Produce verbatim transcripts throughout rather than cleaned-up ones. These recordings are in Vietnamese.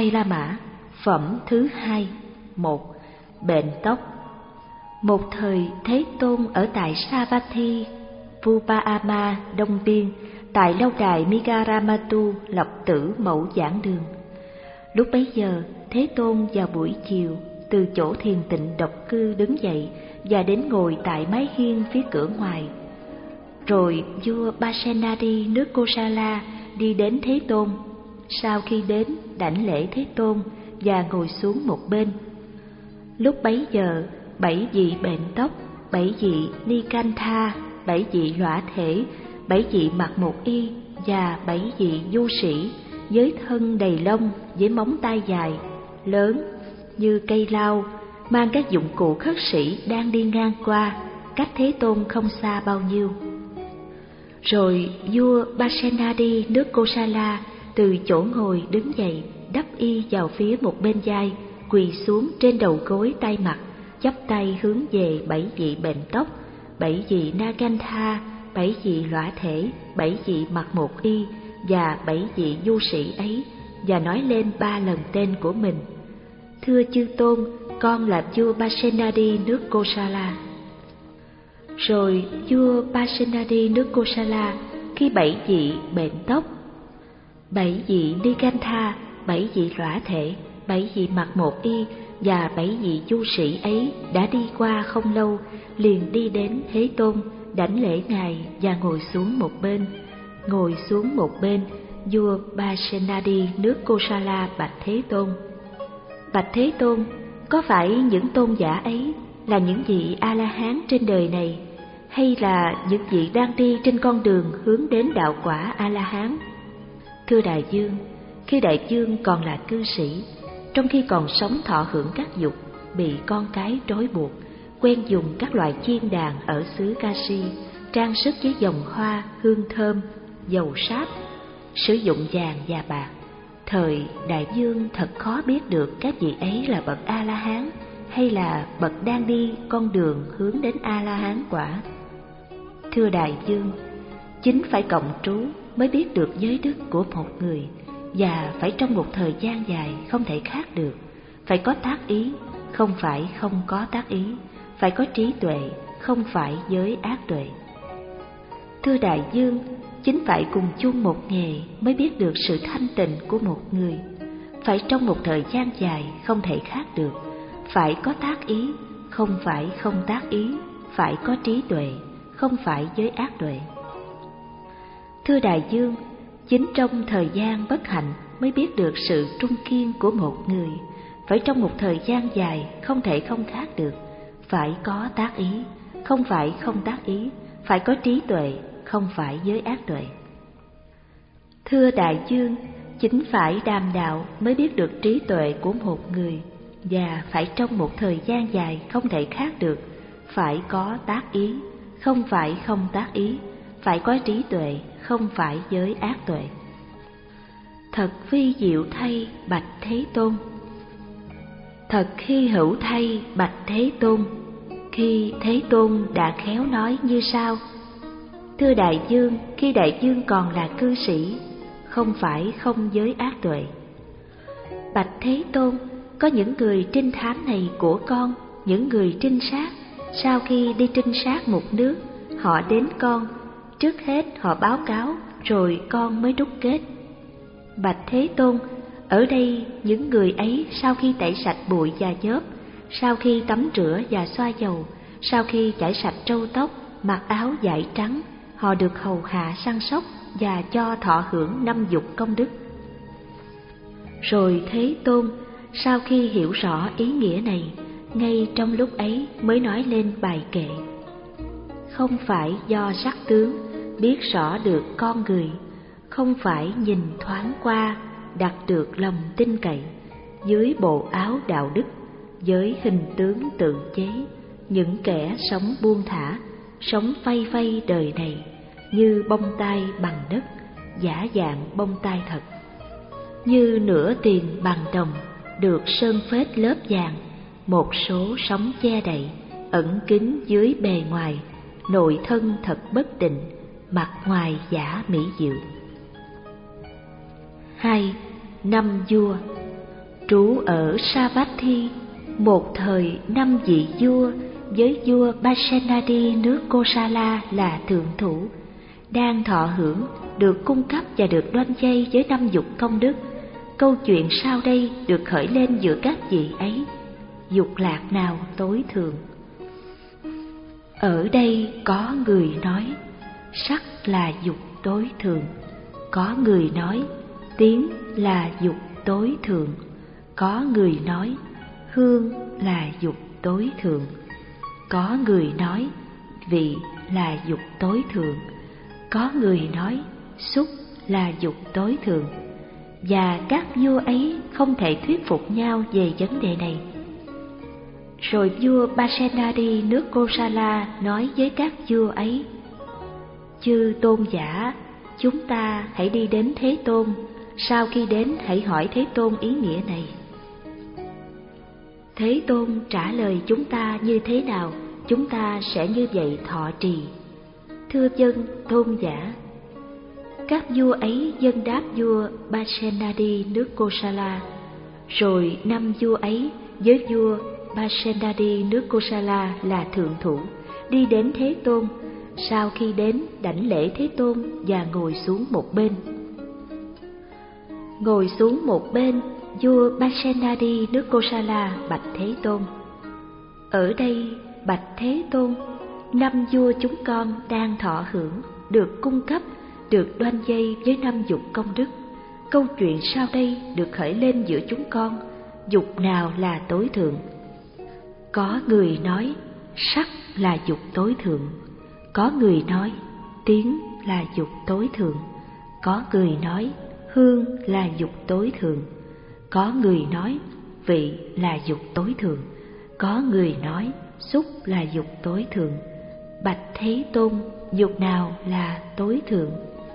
Sai La Mã, phẩm thứ hai. Một. Bệnh tóc. Một thời Thế Tôn ở tại Savatthi, Vupāama, Đông Biên, tại lâu đài Migaramatu lập tử mẫu giảng đường. Lúc bấy giờ, Thế Tôn vào buổi chiều từ chỗ thiền tịnh độc cư đứng dậy và đến ngồi tại mái hiên phía cửa ngoài. Rồi vua Pasenadi nước Kosala đi đến Thế Tôn. Sau khi đến, đảnh lễ Thế Tôn và ngồi xuống một bên. Lúc bấy giờ, bảy vị bệnh tóc, bảy vị Nikantha, bảy vị lõa thể, bảy vị mặc một y và bảy vị du sĩ với thân đầy lông, với móng tay dài, lớn như cây lao, mang các dụng cụ khất sĩ đang đi ngang qua, cách Thế Tôn không xa bao nhiêu. Rồi vua Pasenadi nước Kosala từ chỗ ngồi đứng dậy, đắp y vào phía một bên vai, quỳ xuống trên đầu gối tay mặt, chắp tay hướng về bảy vị bệnh tóc, bảy vị Nagantha, bảy vị lõa thể, bảy vị mặc một y và bảy vị du sĩ ấy, và nói lên ba lần tên của mình: Thưa chư Tôn, con là vua Pasenadi nước Kosala. Rồi vua Pasenadi nước Kosala, khi bảy vị bệnh tóc, bảy vị Nikantha, bảy vị lõa thể, bảy vị mặc một y và bảy vị du sĩ ấy đã đi qua không lâu, liền đi đến Thế Tôn, đảnh lễ ngài và ngồi xuống một bên. Ngồi xuống một bên, vua Pasenadi nước Kosala bạch Thế Tôn: Bạch Thế Tôn, có phải những tôn giả ấy là những vị A-la-hán trên đời này, hay là những vị đang đi trên con đường hướng đến đạo quả A-la-hán? Thưa Đại vương, khi Đại vương còn là cư sĩ, trong khi còn sống thọ hưởng các dục, bị con cái trói buộc, quen dùng các loại chiên đàn ở xứ Kashi, trang sức với vòng hoa, hương thơm, dầu sáp, sử dụng vàng và bạc. Thời Đại vương thật khó biết được các vị ấy là bậc A-la-hán hay là bậc đang đi con đường hướng đến A-la-hán quả. Thưa Đại vương, chính phải cộng trú mới biết được giới đức của một người, và phải trong một thời gian dài không thể khác được. Phải có tác ý, không phải không có tác ý. Phải có trí tuệ, không phải giới ác tuệ. Thưa Đại vương, chính phải cùng chung một nghề mới biết được sự thanh tịnh của một người. Phải trong một thời gian dài không thể khác được. Phải có tác ý, không phải không tác ý. Phải có trí tuệ, không phải giới ác tuệ. Thưa Đại vương, chính trong thời gian bất hạnh mới biết được sự trung kiên của một người. Phải trong một thời gian dài không thể không khác được. Phải có tác ý, không phải không tác ý. Phải có trí tuệ, không phải giới ác tuệ. Thưa Đại vương, chính phải đàm đạo mới biết được trí tuệ của một người, và phải trong một thời gian dài không thể khác được. Phải có tác ý, không phải không tác ý. Phải có trí tuệ, không phải giới ác tuệ. Thật vi diệu thay bạch Thế Tôn. Thật hy hữu thay bạch Thế Tôn. Khi Thế Tôn đã khéo nói như sau: Thưa Đại vương, khi Đại vương còn là cư sĩ, không phải không giới ác tuệ. Bạch Thế Tôn, có những người trinh thám này của con, những người trinh sát, sau khi đi trinh sát một nước, họ đến con, trước hết họ báo cáo, rồi con mới đúc kết. Bạch Thế Tôn, ở đây những người ấy sau khi tẩy sạch bụi và nhớp, sau khi tắm rửa và xoa dầu, sau khi chải sạch râu tóc, mặc áo vải trắng, họ được hầu hạ săn sóc và cho thọ hưởng năm dục công đức. Rồi Thế Tôn, sau khi hiểu rõ ý nghĩa này, ngay trong lúc ấy mới nói lên bài kệ: Không phải do sắc tướng biết rõ được con người, không phải nhìn thoáng qua đặt được lòng tin cậy, dưới bộ áo đạo đức, với hình tướng tự chế, những kẻ sống buông thả, sống phay phay đời này, như bông tai bằng đất, giả dạng bông tai thật. Như nửa tiền bằng đồng, được sơn phết lớp vàng, một số sóng che đậy, ẩn kín dưới bề ngoài, nội thân thật bất định, mặt ngoài giả mỹ diệu. Hai. Năm vua. trú ở Savatthi, một thời năm vị vua với vua Pasenadi nước Kosala là thượng thủ, đang thọ hưởng, được cung cấp và được đoan chay với năm dục công đức. Câu chuyện sau đây được khởi lên giữa các vị ấy. Dục lạc nào tối thượng? Ở đây có người nói sắc là dục tối thượng, có người nói tiếng là dục tối thượng, có người nói hương là dục tối thượng, có người nói vị là dục tối thượng, có người nói xúc là dục tối thượng. Và các vua ấy không thể thuyết phục nhau về vấn đề này. Rồi vua Pasenadi nước Kosala nói với các vua ấy: chư tôn giả, chúng ta hãy đi đến Thế Tôn, sau khi đến hãy hỏi Thế Tôn ý nghĩa này. Thế Tôn trả lời chúng ta như thế nào, chúng ta sẽ như vậy thọ trì. Thưa vâng, tôn giả. Các vua ấy dâng đáp vua Pasenadi nước Kosala. Rồi năm vua ấy với vua Pasenadi nước Kosala là thượng thủ đi đến Thế Tôn. Sau khi đến, đảnh lễ Thế Tôn và ngồi xuống một bên. Ngồi xuống một bên, vua Pasenadi nước Kosala bạch Thế Tôn: ở đây, bạch Thế Tôn, năm vua chúng con đang thọ hưởng, được cung cấp, được đoan chay với năm dục công đức. Câu chuyện sau đây được khởi lên giữa chúng con. Dục nào là tối thượng? Có người nói sắc là dục tối thượng, có người nói tiếng là dục tối thượng, có người nói hương là dục tối thượng, có người nói vị là dục tối thượng, có người nói xúc là dục tối thượng. Bạch Thế Tôn, dục nào là tối thượng?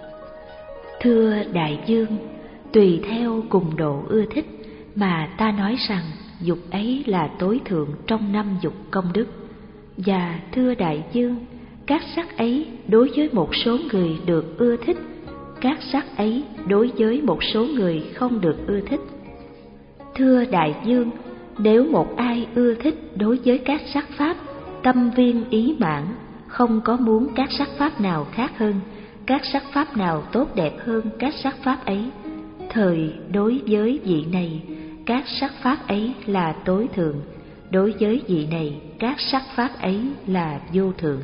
Thưa đại vương, tùy theo cùng độ ưa thích mà ta nói rằng dục ấy là tối thượng trong năm dục công đức. Và thưa đại vương, các sắc ấy đối với một số người được ưa thích, các sắc ấy đối với một số người không được ưa thích. Thưa đại vương, nếu một ai ưa thích đối với các sắc pháp, tâm viên ý mãn, không có muốn các sắc pháp nào khác hơn, các sắc pháp nào tốt đẹp hơn các sắc pháp ấy, thời đối với vị này, các sắc pháp ấy là tối thượng, đối với vị này, các sắc pháp ấy là vô thượng.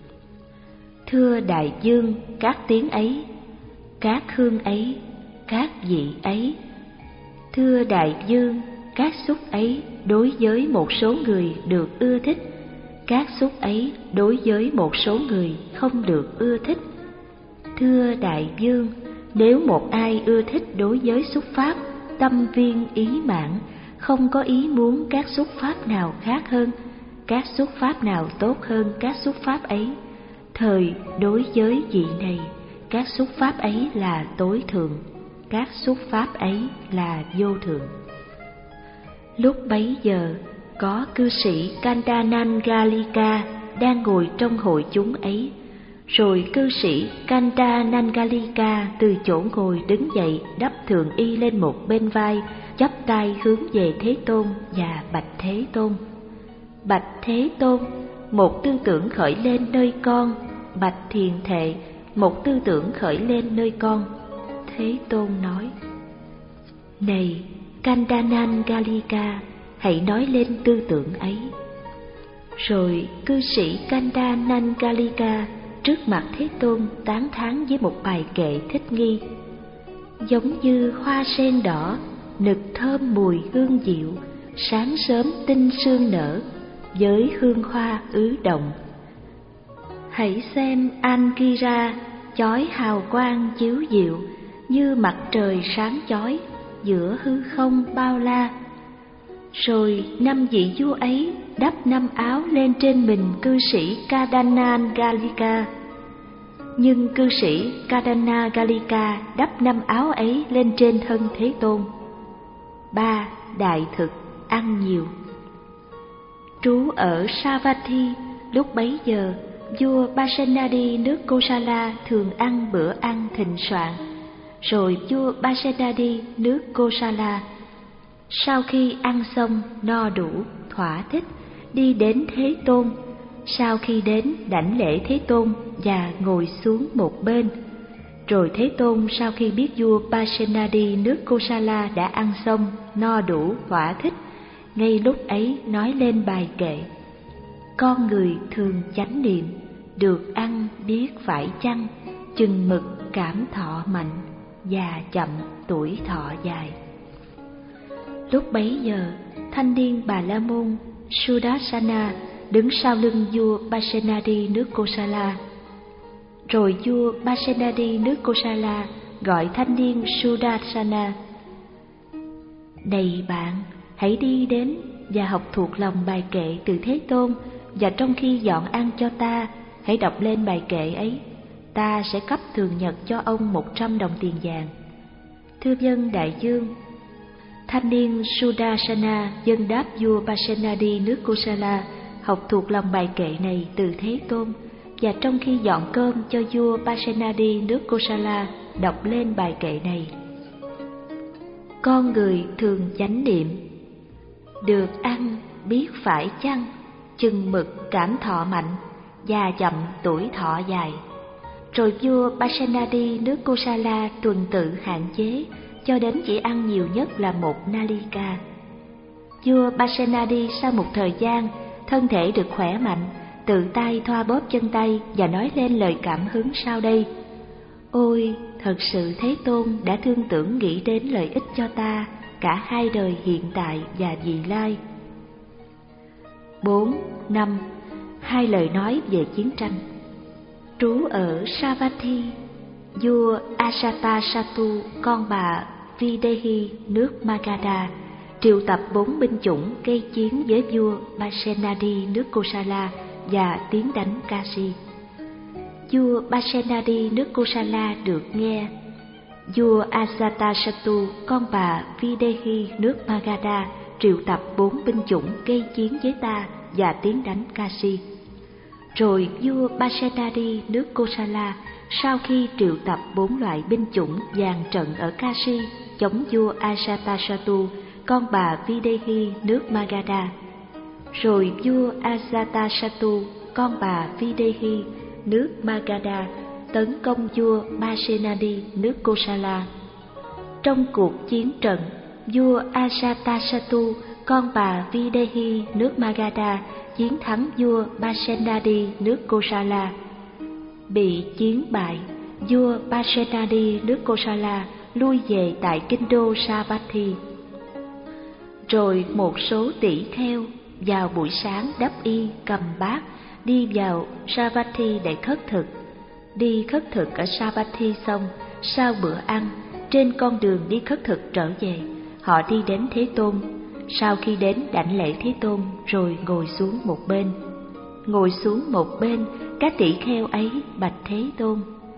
Thưa đại vương, các tiếng ấy, các hương ấy, các vị ấy. Thưa đại vương, các xúc ấy đối với một số người được ưa thích, các xúc ấy đối với một số người không được ưa thích. Thưa đại vương, nếu một ai ưa thích đối với xúc pháp, tâm viên ý mãn, không có ý muốn các xúc pháp nào khác hơn, các xúc pháp nào tốt hơn các xúc pháp ấy, thời đối với vị này, các xúc pháp ấy là tối thượng, các xúc pháp ấy là vô thượng. Lúc bấy giờ, có cư sĩ Kandanangalika đang ngồi trong hội chúng ấy. Rồi cư sĩ Kandanangalika từ chỗ ngồi đứng dậy, đắp thường y lên một bên vai, chắp tay hướng về Thế Tôn và bạch Thế Tôn: bạch Thế Tôn, một tư tưởng khởi lên nơi con. Bạch Thiền Thệ, một tư tưởng khởi lên nơi con. Thế Tôn nói: này Kandanangalika, hãy nói lên tư tưởng ấy. Rồi cư sĩ Kandanangalika trước mặt Thế Tôn tán thán với một bài kệ thích nghi: giống như hoa sen đỏ, nực thơm mùi hương dịu, sáng sớm tinh sương nở, với hương hoa ứ động. Hãy xem Angira chói hào quang chiếu diệu, như mặt trời sáng chói giữa hư không bao la. Rồi năm vị vua ấy đắp năm áo lên trên mình cư sĩ Kandanangalika, nhưng cư sĩ Kandanangalika đắp năm áo ấy lên trên thân Thế Tôn. Ba. Đại thực, ăn nhiều. Trú ở Savatthi, lúc bấy giờ vua Pasenadi nước Kosala thường ăn bữa ăn thịnh soạn. Rồi vua Pasenadi nước Kosala sau khi ăn xong no đủ thỏa thích, đi đến Thế Tôn. Sau khi đến đảnh lễ Thế Tôn và ngồi xuống một bên. Rồi Thế Tôn sau khi biết vua Pasenadi nước Kosala đã ăn xong no đủ thỏa thích, ngay lúc ấy nói lên bài kệ: con người thường chánh niệm, được ăn biết phải chăng, chừng mực cảm thọ mạnh, già chậm tuổi thọ dài. Lúc bấy giờ, thanh niên Bà La Môn Sudarsana đứng sau lưng vua Pasenadi nước Kosala. Rồi vua Pasenadi nước Kosala gọi thanh niên Sudarsana: này bạn, hãy đi đến và học thuộc lòng bài kệ từ Thế Tôn, và trong khi dọn ăn cho ta, hãy đọc lên bài kệ ấy. Ta sẽ cấp thường nhật cho ông một trăm đồng tiền vàng. Thưa vâng đại vương. Thanh niên Sudarsana dâng đáp vua Pasenadi nước Kosala, học thuộc lòng bài kệ này từ Thế Tôn, và trong khi dọn cơm cho vua Pasenadi nước Kosala, đọc lên bài kệ này: con người thường chánh niệm, được ăn biết phải chăng, chừng mực cảm thọ mạnh, già chậm tuổi thọ dài. Rồi vua Pasenadi nước Kosala tuần tự hạn chế, cho đến chỉ ăn nhiều nhất là một nalika. Vua Pasenadi sau một thời gian, thân thể được khỏe mạnh, tự tay thoa bóp chân tay và nói lên lời cảm hứng sau đây: ôi, thật sự Thế Tôn đã thương tưởng nghĩ đến lợi ích cho ta, cả hai đời hiện tại và vị lai. Bốn, năm. Hai lời nói về chiến tranh. Trú ở Savatthi, vua Ajatasattu con bà Videhi nước Magadha triệu tập bốn binh chủng gây chiến với vua Pasenadi nước Kosala và tiến đánh Kashi. Vua Pasenadi nước Kosala được nghe vua Ajatasattu con bà Videhi nước Magadha triệu tập bốn binh chủng gây chiến với ta và tiến đánh Kashi. Rồi vua Pasenadi nước Kosala sau khi triệu tập bốn loại binh chủng dàn trận ở Kashi chống vua Ajatasattu con bà Videhi nước Magadha. Rồi vua Ajatasattu con bà Videhi nước Magadha tấn công vua Pasenadi nước Kosala. Trong cuộc chiến trận, vua Ajatasattu con bà Videhi nước Magadha chiến thắng vua Pasenadi nước Kosala. Bị chiến bại, vua Pasenadi nước Kosala lui về tại kinh đô Savatthi. Rồi một số tỷ kheo vào buổi sáng đắp y cầm bát đi vào Savatthi để khất thực. Đi khất thực ở Savatthi xong, sau bữa ăn, trên con đường đi khất thực trở về, họ đi đến Thế Tôn. Sau khi đến đảnh lễ Thế Tôn rồi ngồi xuống một bên. Ngồi xuống một bên, các tỷ kheo ấy bạch Thế Tôn: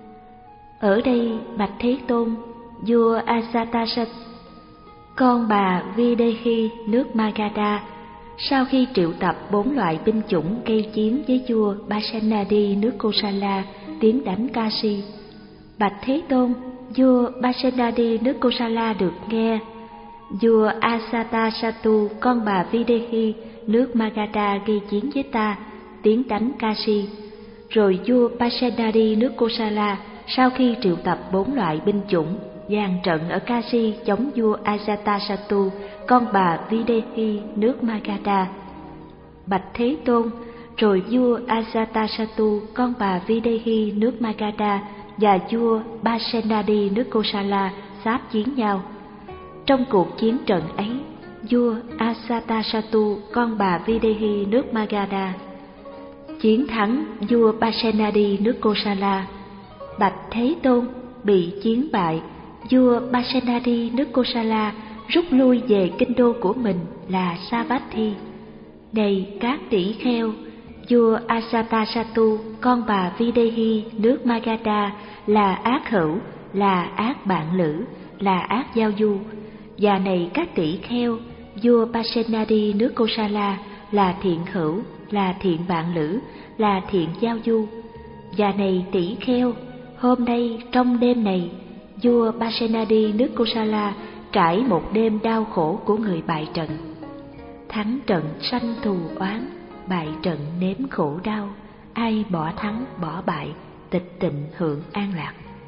ở đây bạch Thế Tôn, vua Ajatasattu con bà Videhi nước Magadha sau khi triệu tập bốn loại binh chủng gây chiến với vua Pasenadi nước Kosala tiến đánh Kashi. Bạch Thế Tôn, vua Pasenadi nước Kosala được nghe vua Ajatasattu con bà Videhi nước Magadha gây chiến với ta, tiến đánh Kashi. Rồi vua Pasenadi nước Kosala sau khi triệu tập bốn loại binh chủng dàn trận ở Kashi chống vua Ajatasattu con bà Videhi nước Magadha. Bạch Thế Tôn, rồi vua Ajatasattu con bà Videhi nước Magadha và vua Pasenadi nước Kosala sáp chiến nhau. Trong cuộc chiến trận ấy, vua Ajatasattu con bà Videhi nước Magadha chiến thắng vua Pasenadi nước Kosala. Bạch Thế Tôn, bị chiến bại, vua Pasenadi nước Kosala rút lui về kinh đô của mình là Savatthi. Này các tỷ kheo, vua Ajatasattu con bà Videhi nước Magadha là ác hữu, là ác bạn lữ, là ác giao du. Và này các tỷ kheo, vua Pasenadi nước Kosala là thiện hữu, là thiện bạn lữ, là thiện giao du. Và này tỷ kheo, hôm nay trong đêm này, vua Pasenadi nước Kosala trải một đêm đau khổ của người bại trận. Thắng trận sanh thù oán, bại trận nếm khổ đau, ai bỏ thắng bỏ bại, tịch tịnh hưởng an lạc.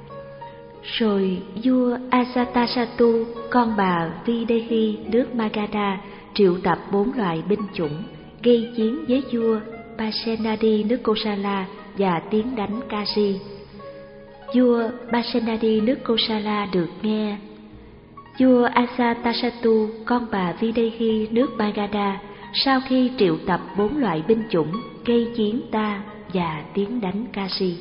Rồi vua Ajatasattu, con bà Videhi nước Magadha, triệu tập bốn loại binh chủng, gây chiến với vua Pasenadi nước Kosala và tiến đánh Kashi. Vua Pasenadi nước Kosala được nghe. Vua Ajatasattu, con bà Videhi nước Magadha, sau khi triệu tập bốn loại binh chủng, gây chiến ta và tiến đánh Kashi.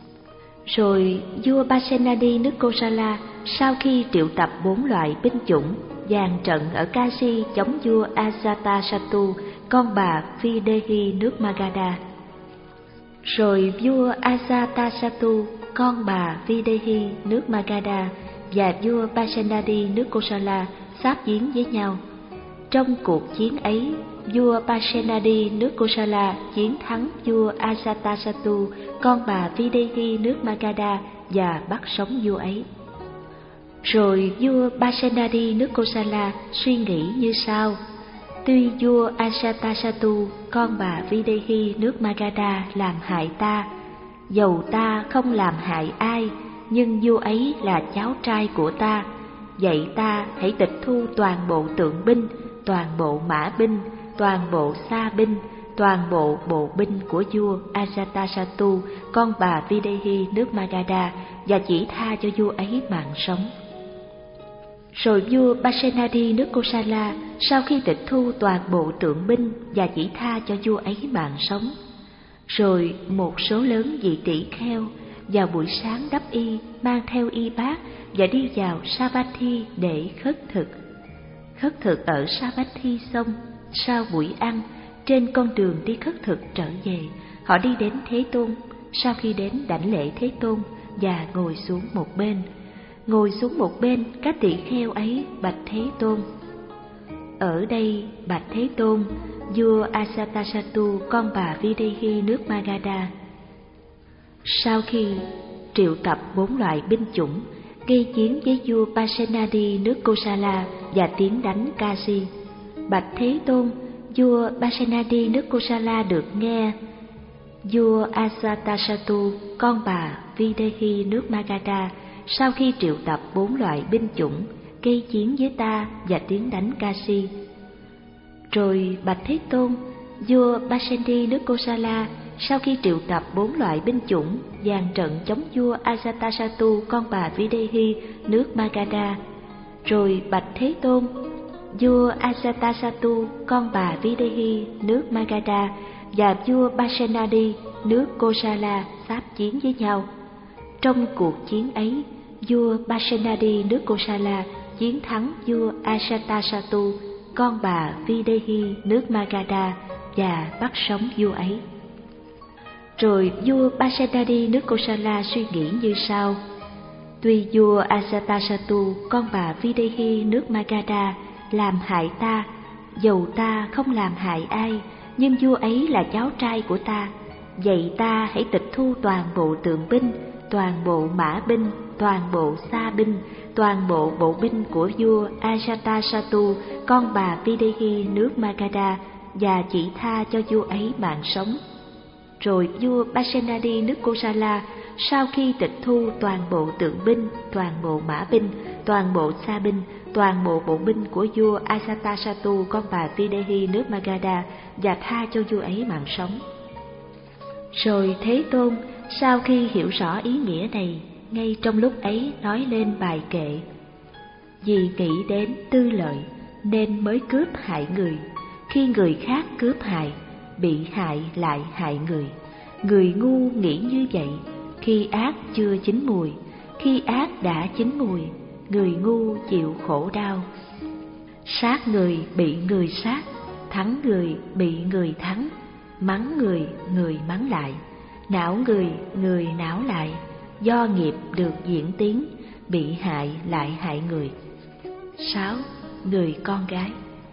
Rồi vua Pasenadi nước Kosala, sau khi triệu tập bốn loại binh chủng, dàn trận ở Kashi chống vua Ajatasattu, con bà Videhi nước Magadha. Rồi vua Ajatasattu, con bà Videhi nước Magadha và vua Pasenadi nước Kosala sáp chiến với nhau. Trong cuộc chiến ấy, vua Pasenadi nước Kosala chiến thắng vua Ajatasattu, con bà Videhi nước Magadha và bắt sống vua ấy. Rồi vua Pasenadi nước Kosala suy nghĩ như sau: tuy vua Ajatasattu, con bà Videhi nước Magadha làm hại ta, dầu ta không làm hại ai, nhưng vua ấy là cháu trai của ta. Vậy ta hãy tịch thu toàn bộ tượng binh, toàn bộ mã binh, toàn bộ xa binh, toàn bộ bộ binh của vua Ajatasattu, con bà Videhi nước Magadha, và chỉ tha cho vua ấy mạng sống. Rồi vua Pasenadi nước Kosala, sau khi tịch thu toàn bộ tượng binh và chỉ tha cho vua ấy mạng sống, rồi một số lớn vị tỷ kheo vào buổi sáng đắp y, mang theo y bát và đi vào Savatthi để khất thực. Khất thực ở Savatthi xong, sau buổi ăn, trên con đường đi khất thực trở về, họ đi đến Thế Tôn. Sau khi đến đảnh lễ Thế Tôn và ngồi xuống một bên, ngồi xuống một bên, các tỷ kheo ấy bạch Thế Tôn: ở đây bạch Thế Tôn, vua Ajatasattu, con bà Videhi nước Magadha, sau khi triệu tập bốn loại binh chủng, gây chiến với vua Pasenadi nước Kosala và tiến đánh Kashi. Bạch Thế Tôn, vua Pasenadi nước Kosala được nghe. Vua Ajatasattu, con bà Videhi nước Magadha, sau khi triệu tập bốn loại binh chủng, gây chiến với ta và tiến đánh Kashi. Rồi bạch Thế Tôn, vua Pasenadi nước Kosala, sau khi triệu tập bốn loại binh chủng, dàn trận chống vua Ajatasattu, con bà Videhi nước Magadha. Rồi bạch Thế Tôn, vua Ajatasattu, con bà Videhi nước Magadha và vua Pasenadi nước Kosala sáp chiến với nhau. Trong cuộc chiến ấy, vua Pasenadi nước Kosala chiến thắng vua Ajatasattu, con bà Videhi nước Magadha và bắt sống vua ấy. Rồi vua Pasenadi nước Kosala suy nghĩ như sau: tuy vua Ajatasattu, con bà Videhi nước Magadha làm hại ta, dầu ta không làm hại ai, nhưng vua ấy là cháu trai của ta. Vậy ta hãy tịch thu toàn bộ tượng binh, toàn bộ mã binh, toàn bộ xa binh, toàn bộ bộ binh của vua Ajatasattu, con bà Videhi nước Magadha, và chỉ tha cho vua ấy mạng sống. Rồi vua Pasenadi nước Kosala, sau khi tịch thu toàn bộ tượng binh, toàn bộ mã binh, toàn bộ xa binh, toàn bộ bộ binh của vua Ajatasattu, con bà Videhi nước Magadha, và tha cho vua ấy mạng sống. Rồi Thế Tôn, sau khi hiểu rõ ý nghĩa này, ngay trong lúc ấy nói lên bài kệ: vì nghĩ đến tư lợi nên mới cướp hại người, khi người khác cướp hại, bị hại lại hại người. Người ngu nghĩ như vậy, khi ác chưa chín mùi, khi ác đã chín mùi, người ngu chịu khổ đau. Sát người bị người sát, thắng người bị người thắng, mắng người người mắng lại, não người người não lại, do nghiệp được diễn tiến, bị hại lại hại người. Sáu. Người con gái.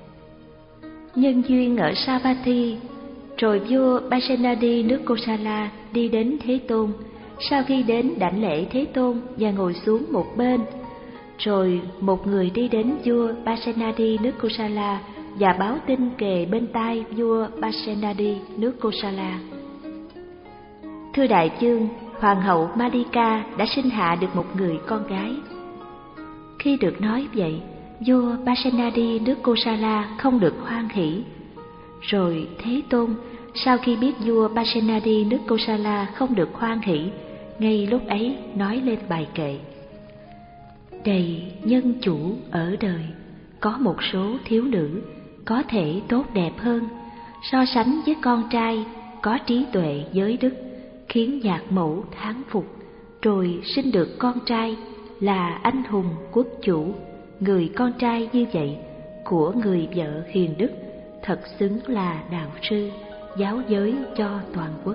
Nhân duyên ở Savatthi, rồi vua Pasenadi nước Kosala đi đến Thế Tôn. Sau khi đến đảnh lễ Thế Tôn và ngồi xuống một bên, Rồi một người đi đến vua Pasenadi nước Kosala và báo tin kề bên tai vua Pasenadi nước Kosala: Thưa đại vương, hoàng hậu Malika đã sinh hạ được một người con gái. Khi được nói vậy, vua Pasenadi nước Kosala không được hoan hỉ. Rồi Thế Tôn sau khi biết vua Pasenadi nước Kosala không được hoan hỉ, ngay lúc ấy nói lên bài kệ: Đầy nhân chủ ở đời, có một số thiếu nữ có thể tốt đẹp hơn, so sánh với con trai có trí tuệ giới đức, khiến nhạc mẫu thán phục, rồi sinh được con trai là anh hùng quốc chủ. Người con trai như vậy của người vợ hiền đức thật xứng là đạo sư, giáo giới cho toàn quốc.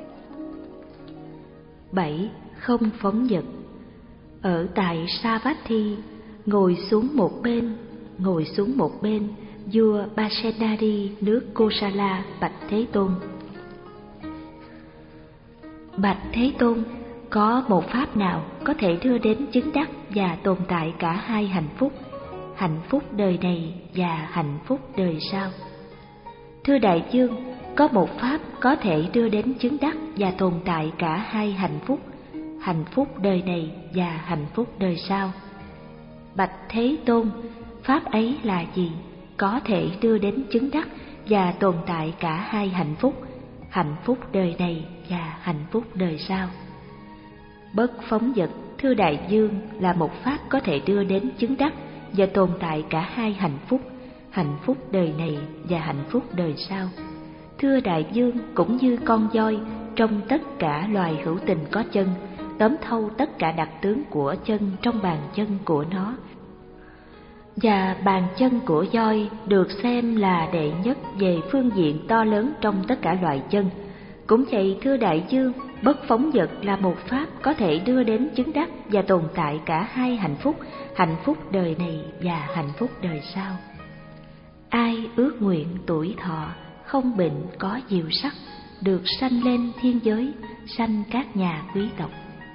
Bảy. Không phóng dật. Ở tại Savatthi, ngồi xuống một bên, ngồi xuống một bên, vua Pasenadi nước Kosala bạch Thế Tôn: Bạch Thế Tôn, có một pháp nào có thể đưa đến chứng đắc và tồn tại cả hai hạnh phúc, hạnh phúc đời này và hạnh phúc đời sau? Thưa đại vương, có một pháp có thể đưa đến chứng đắc và tồn tại cả hai hạnh phúc, hạnh phúc đời này và hạnh phúc đời sau. Bạch Thế Tôn, pháp ấy là gì, có thể đưa đến chứng đắc và tồn tại cả hai hạnh phúc, hạnh phúc đời này và hạnh phúc đời sau? Bất phóng dật, thưa đại vương, là một pháp có thể đưa đến chứng đắc và tồn tại cả hai hạnh phúc, hạnh phúc đời này và hạnh phúc đời sau. Thưa đại vương, cũng như con voi trong tất cả loài hữu tình có chân, tóm thâu tất cả đặc tướng của chân trong bàn chân của nó, và bàn chân của voi được xem là đệ nhất về phương diện to lớn trong tất cả loài chân. Cũng vậy, thưa đại vương, bất phóng dật là một pháp có thể đưa đến chứng đắc và tồn tại cả hai hạnh phúc, hạnh phúc đời này và hạnh phúc đời sau. Ai ước nguyện tuổi thọ, không bệnh có diệu sắc, được sanh lên thiên giới, sanh các nhà quý tộc.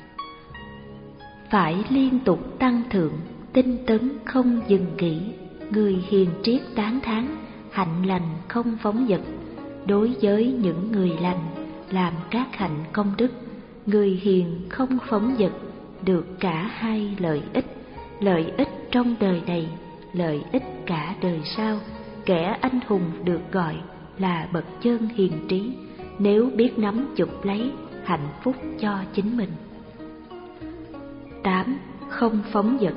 Phải liên tục tăng thượng, tinh tấn không dừng nghỉ, người hiền triết tán thán, hạnh lành không phóng dật. Đối với những người lành, làm các hạnh công đức, người hiền không phóng dật, được cả hai lợi ích, lợi ích trong đời này, lợi ích cả đời sau. Kẻ anh hùng được gọi là bậc chân hiền trí, nếu biết nắm chụp lấy hạnh phúc cho chính mình. Tám. Không phóng dật.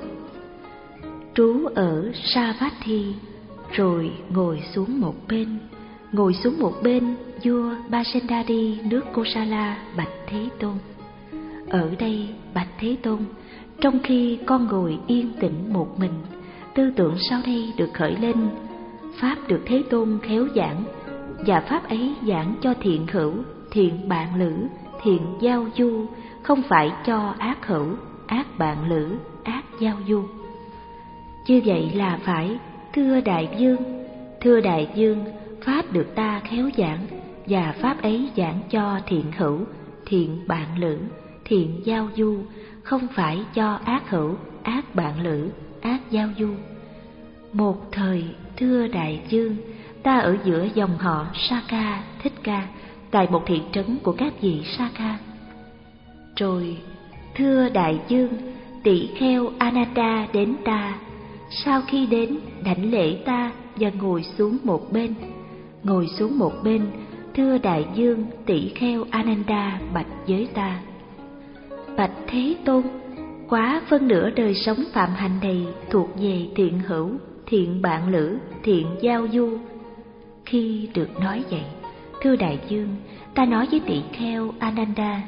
Trú ở Savatthi, rồi ngồi xuống một bên, ngồi xuống một bên, vua Pasenadi nước Kosala bạch Thế Tôn: Ở đây, bạch Thế Tôn, trong khi con ngồi yên tĩnh một mình, tư tưởng sau đây được khởi lên. Pháp được Thế Tôn khéo giảng, và pháp ấy giảng cho thiện hữu, thiện bạn lữ, thiện giao du, không phải cho ác hữu, ác bạn lữ, ác giao du. Như vậy là phải, thưa đại vương. Thưa đại vương, pháp được ta khéo giảng, và pháp ấy giảng cho thiện hữu, thiện bạn lữ, thiện giao du, không phải cho ác hữu, ác bạn lữ, ác giao du. Một thời, thưa đại vương, ta ở giữa dòng họ Saka Thích Ca, tại một thị trấn của các vị Saka. Rồi, thưa đại vương, tỷ kheo Ananda đến ta. Sau khi đến, đảnh lễ ta và ngồi xuống một bên. Ngồi xuống một bên, thưa đại vương, tỷ kheo Ananda bạch với ta: Bạch Thế Tôn, quá phân nửa đời sống phạm hạnh này thuộc về thiện hữu, thiện bạn lữ, thiện giao du. Khi được nói vậy, thưa đại vương, ta nói với tỷ kheo Ananda: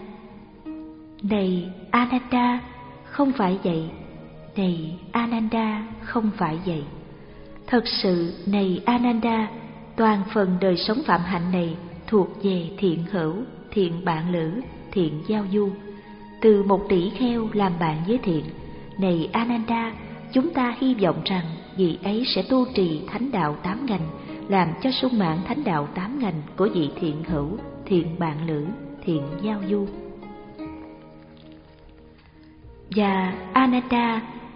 Này Ananda, không phải vậy. Này Ananda, không phải vậy. Thật sự, này Ananda, toàn phần đời sống phạm hạnh này thuộc về thiện hữu, thiện bạn lữ, thiện giao du. Từ một tỷ kheo làm bạn với thiện, này Ananda, chúng ta hy vọng rằng vị ấy sẽ tu trì thánh đạo tám ngành, làm cho sung mãn thánh đạo tám ngành của vị thiện hữu, thiện bạn lữ, thiện giao du. Và Ananda,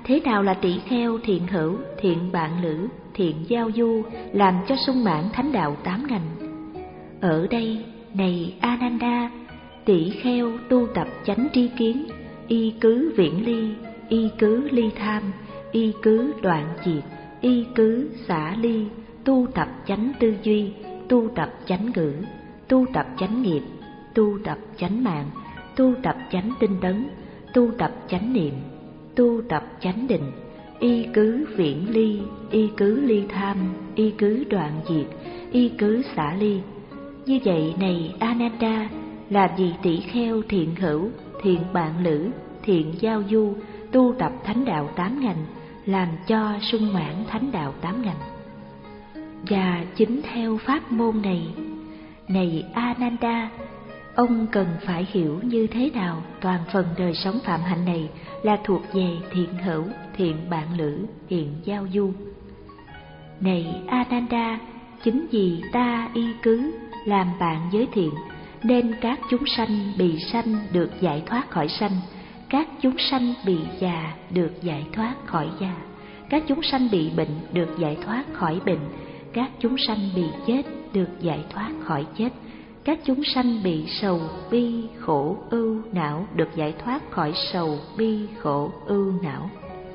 thế nào là tỷ kheo thiện hữu, thiện bạn lữ, thiện giao du, làm cho sung mãn thánh đạo tám ngành? Ở đây, này Ananda, tỷ kheo tu tập chánh tri kiến, y cứ viễn ly, y cứ ly tham, y cứ đoạn diệt, y cứ xả ly, tu tập chánh tư duy, tu tập chánh ngữ, tu tập chánh nghiệp, tu tập chánh mạng, tu tập chánh tinh tấn, tu tập chánh niệm, tu tập chánh định, y cứ viễn ly, y cứ ly tham, y cứ đoạn diệt, y cứ xả ly. Như vậy này Ananda, là vì tỷ kheo thiện hữu, thiện bạn lữ, thiện giao du, tu tập thánh đạo tám ngành, làm cho sung mãn thánh đạo tám ngành. Và chính theo pháp môn này, này Ananda, ông cần phải hiểu như thế nào toàn phần đời sống phạm hạnh này là thuộc về thiện hữu, thiện bạn lữ, thiện giao du. Này Ananda, chính vì ta y cứ làm bạn với thiện, nên các chúng sanh bị sanh được giải thoát khỏi sanh, các chúng sanh bị già được giải thoát khỏi già, các chúng sanh bị bệnh được giải thoát khỏi bệnh, các chúng sanh bị chết được giải thoát khỏi chết, các chúng sanh bị sầu, bi, khổ, ưu, não được giải thoát khỏi sầu, bi, khổ, ưu, não.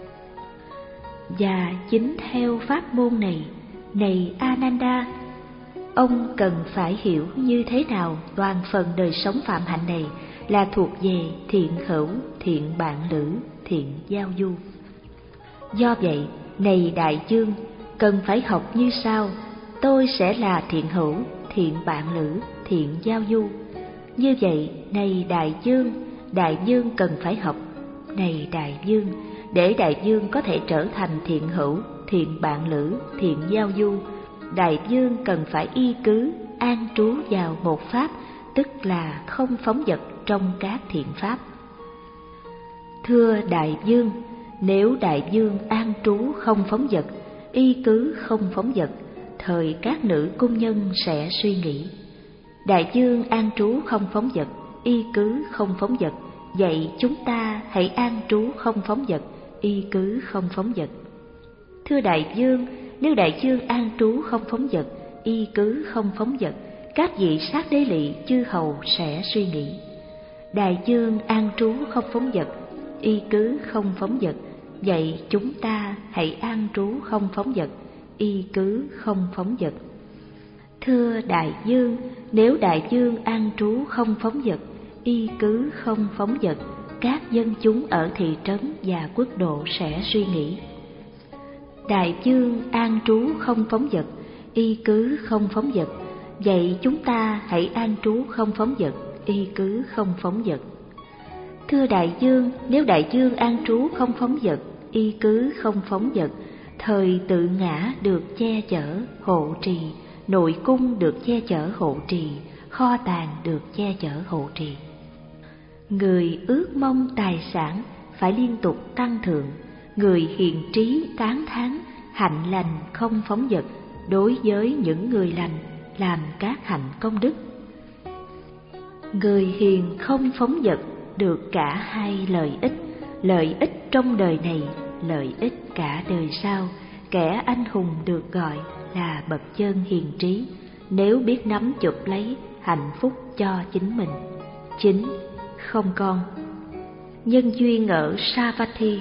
Và chính theo pháp môn này, này Ananda, ông cần phải hiểu như thế nào toàn phần đời sống phạm hạnh này là thuộc về thiện hữu, thiện bạn lữ, thiện giao du. Do vậy, này đại dương, cần phải học như sau: tôi sẽ là thiện hữu, thiện bạn lữ, thiện giao du. Như vậy, này đại dương, đại dương cần phải học. Này đại dương, để đại dương có thể trở thành thiện hữu, thiện bạn lữ, thiện giao du, đại dương cần phải y cứ an trú vào một pháp, tức là không phóng dật trong các thiện pháp. Thưa đại dương, nếu đại dương an trú không phóng dật, y cứ không phóng dật, thời các nữ cung nhân sẽ suy nghĩ. Đại dương an trú không phóng dật, y cứ không phóng dật, vậy chúng ta hãy an trú không phóng dật, y cứ không phóng dật. Thưa đại dương, nếu đại dương an trú không phóng dật, y cứ không phóng dật, các vị sát đế lị chư hầu sẽ suy nghĩ. Đại dương an trú không phóng dật, y cứ không phóng dật, vậy chúng ta hãy an trú không phóng dật, y cứ không phóng dật. Thưa đại dương, nếu đại dương an trú không phóng dật, y cứ không phóng dật, các dân chúng ở thị trấn và quốc độ sẽ suy nghĩ. Đại dương an trú không phóng dật, y cứ không phóng dật, vậy chúng ta hãy an trú không phóng dật, y cứ không phóng dật. Thưa đại dương, nếu đại dương an trú không phóng dật, y cứ không phóng dật, thời tự ngã được che chở hộ trì, nội cung được che chở hộ trì, kho tàng được che chở hộ trì. Người ước mong tài sản phải liên tục tăng thượng, người hiền trí tán thán hạnh lành không phóng dật đối với những người lành làm các hạnh công đức. Người hiền không phóng dật được cả hai lợi ích, lợi ích trong đời này, lợi ích cả đời sau. Kẻ anh hùng được gọi là bậc chân hiền trí, nếu biết nắm chụp lấy hạnh phúc cho chính mình. Chính không con. Nhân duyên ở Savatthi.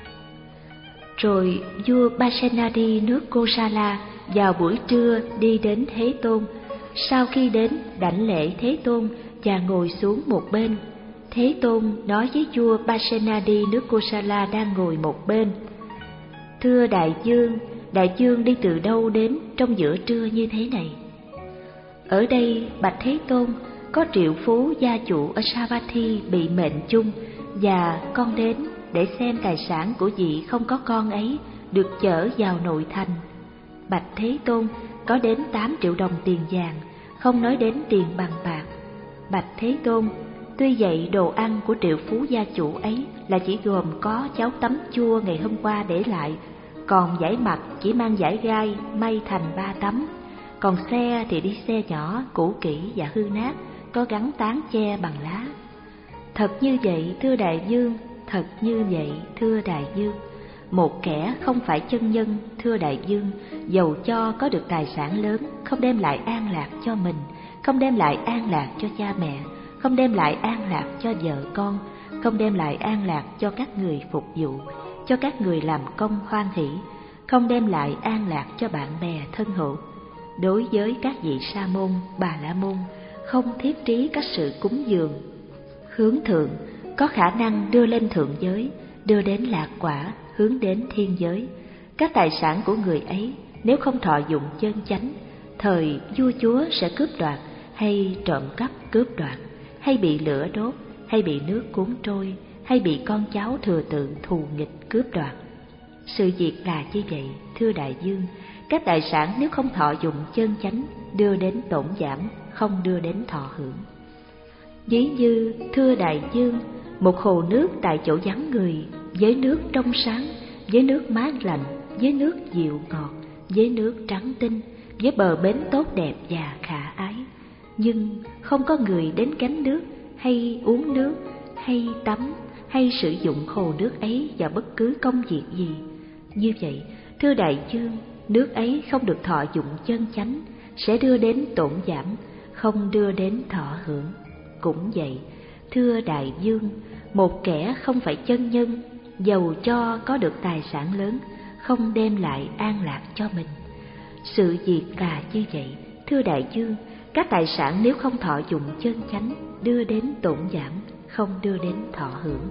Rồi vua Pasenadi nước Kosala vào buổi trưa đi đến Thế Tôn. Sau khi đến, đảnh lễ Thế Tôn và ngồi xuống một bên. Thế Tôn nói với vua Pasenadi nước Kosala đang ngồi một bên: thưa đại dương, đại dương đi từ đâu đến trong giữa trưa như thế này? Ở đây, bạch Thế Tôn, có triệu phú gia chủ ở Savatthi bị mệnh chung, và con đến để xem tài sản của vị không có con ấy được chở vào nội thành. Bạch Thế Tôn, có đến tám triệu đồng tiền vàng, không nói đến tiền bằng bạc. Bạch Thế Tôn, tuy vậy đồ ăn của triệu phú gia chủ ấy là chỉ gồm có cháo tấm chua ngày hôm qua để lại, còn vải mặc chỉ mang vải gai may thành ba tấm, còn xe thì đi xe nhỏ cũ kỹ và hư nát, có gắn tán che bằng lá. Thật như vậy thưa đại dương, thật như vậy thưa đại dương. một kẻ không phải chân nhân, thưa đại dương, dầu cho có được tài sản lớn, không đem lại an lạc cho mình, không đem lại an lạc cho cha mẹ, không đem lại an lạc cho vợ con, không đem lại an lạc cho các người phục vụ, cho các người làm công hoan hỷ, không đem lại an lạc cho bạn bè thân hữu. Đối với các vị sa môn, bà la môn, không thiết trí các sự cúng dường hướng thượng, có khả năng đưa lên thượng giới, đưa đến lạc quả, hướng đến thiên giới. Các tài sản của người ấy nếu không thọ dụng chân chánh, thời vua chúa sẽ cướp đoạt, hay trộm cắp cướp đoạt, hay bị lửa đốt, hay bị nước cuốn trôi, hay bị con cháu thừa tự thù nghịch cướp đoạt. Sự việc là như vậy, thưa đại dương, các tài sản nếu không thọ dụng chân chánh, đưa đến tổn giảm, không đưa đến thọ hưởng. Ví như, thưa đại dương, một hồ nước tại chỗ vắng người, với nước trong sáng, với nước mát lạnh, với nước dịu ngọt, với nước trắng tinh, với bờ bến tốt đẹp và khả ái, nhưng không có người đến gánh nước, hay uống nước, hay tắm, hay sử dụng hồ nước ấy vào bất cứ công việc gì. Như vậy, thưa đại dương, nước ấy không được thọ dụng chân chánh, sẽ đưa đến tổn giảm, không đưa đến thọ hưởng. Cũng vậy, thưa đại dương, một kẻ không phải chân nhân, dầu cho có được tài sản lớn, không đem lại an lạc cho mình. Sự việc là như vậy, thưa đại dương, các tài sản nếu không thọ dụng chân chánh, đưa đến tổn giảm, không đưa đến thọ hưởng.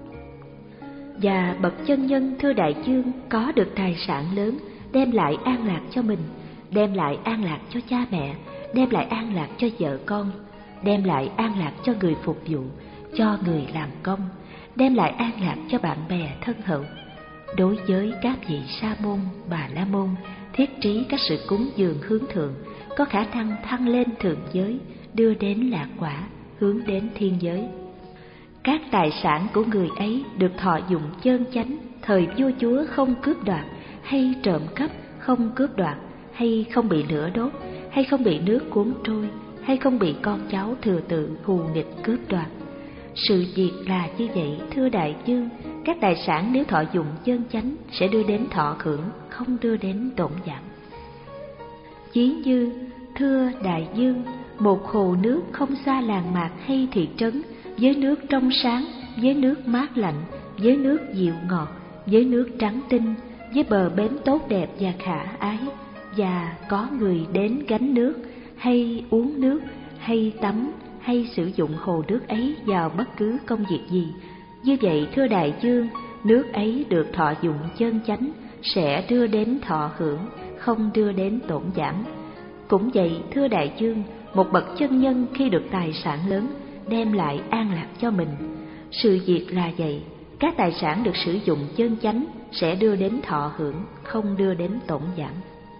Và bậc chân nhân, thưa đại dương, có được tài sản lớn, đem lại an lạc cho mình, đem lại an lạc cho cha mẹ, đem lại an lạc cho vợ con, đem lại an lạc cho người phục vụ, cho người làm công, đem lại an lạc cho bạn bè thân hữu. Đối với các vị sa môn, bà la môn, thiết trí các sự cúng dường hướng thượng, có khả năng thăng lên thượng giới, đưa đến lạc quả, hướng đến thiên giới. Các tài sản của người ấy được thọ dụng chân chánh, thời vua chúa không cướp đoạt, hay trộm cắp không cướp đoạt, hay không bị lửa đốt, hay không bị nước cuốn trôi, hay không bị con cháu thừa tự hù nghịch cướp đoạt. Sự việc là như vậy, thưa đại dương, các tài sản nếu thọ dụng chân chánh sẽ đưa đến thọ hưởng, không đưa đến tổn giảm. Ví như, thưa đại dương, một hồ nước không xa làng mạc hay thị trấn, với nước trong sáng, với nước mát lạnh, với nước dịu ngọt, với nước trắng tinh, với bờ bến tốt đẹp và khả ái, và có người đến gánh nước, hay uống nước, hay tắm, hay sử dụng hồ nước ấy vào bất cứ công việc gì. Như vậy, thưa đại dương, nước ấy được thọ dụng chân chánh, sẽ đưa đến thọ hưởng, không đưa đến tổn giảm. Cũng vậy, thưa đại dương, một bậc chân nhân khi được tài sản lớn, đem lại an lạc cho mình. Sự việc là vậy, các tài sản được sử dụng chân chánh sẽ đưa đến thọ hưởng, không đưa đến tổn giảm.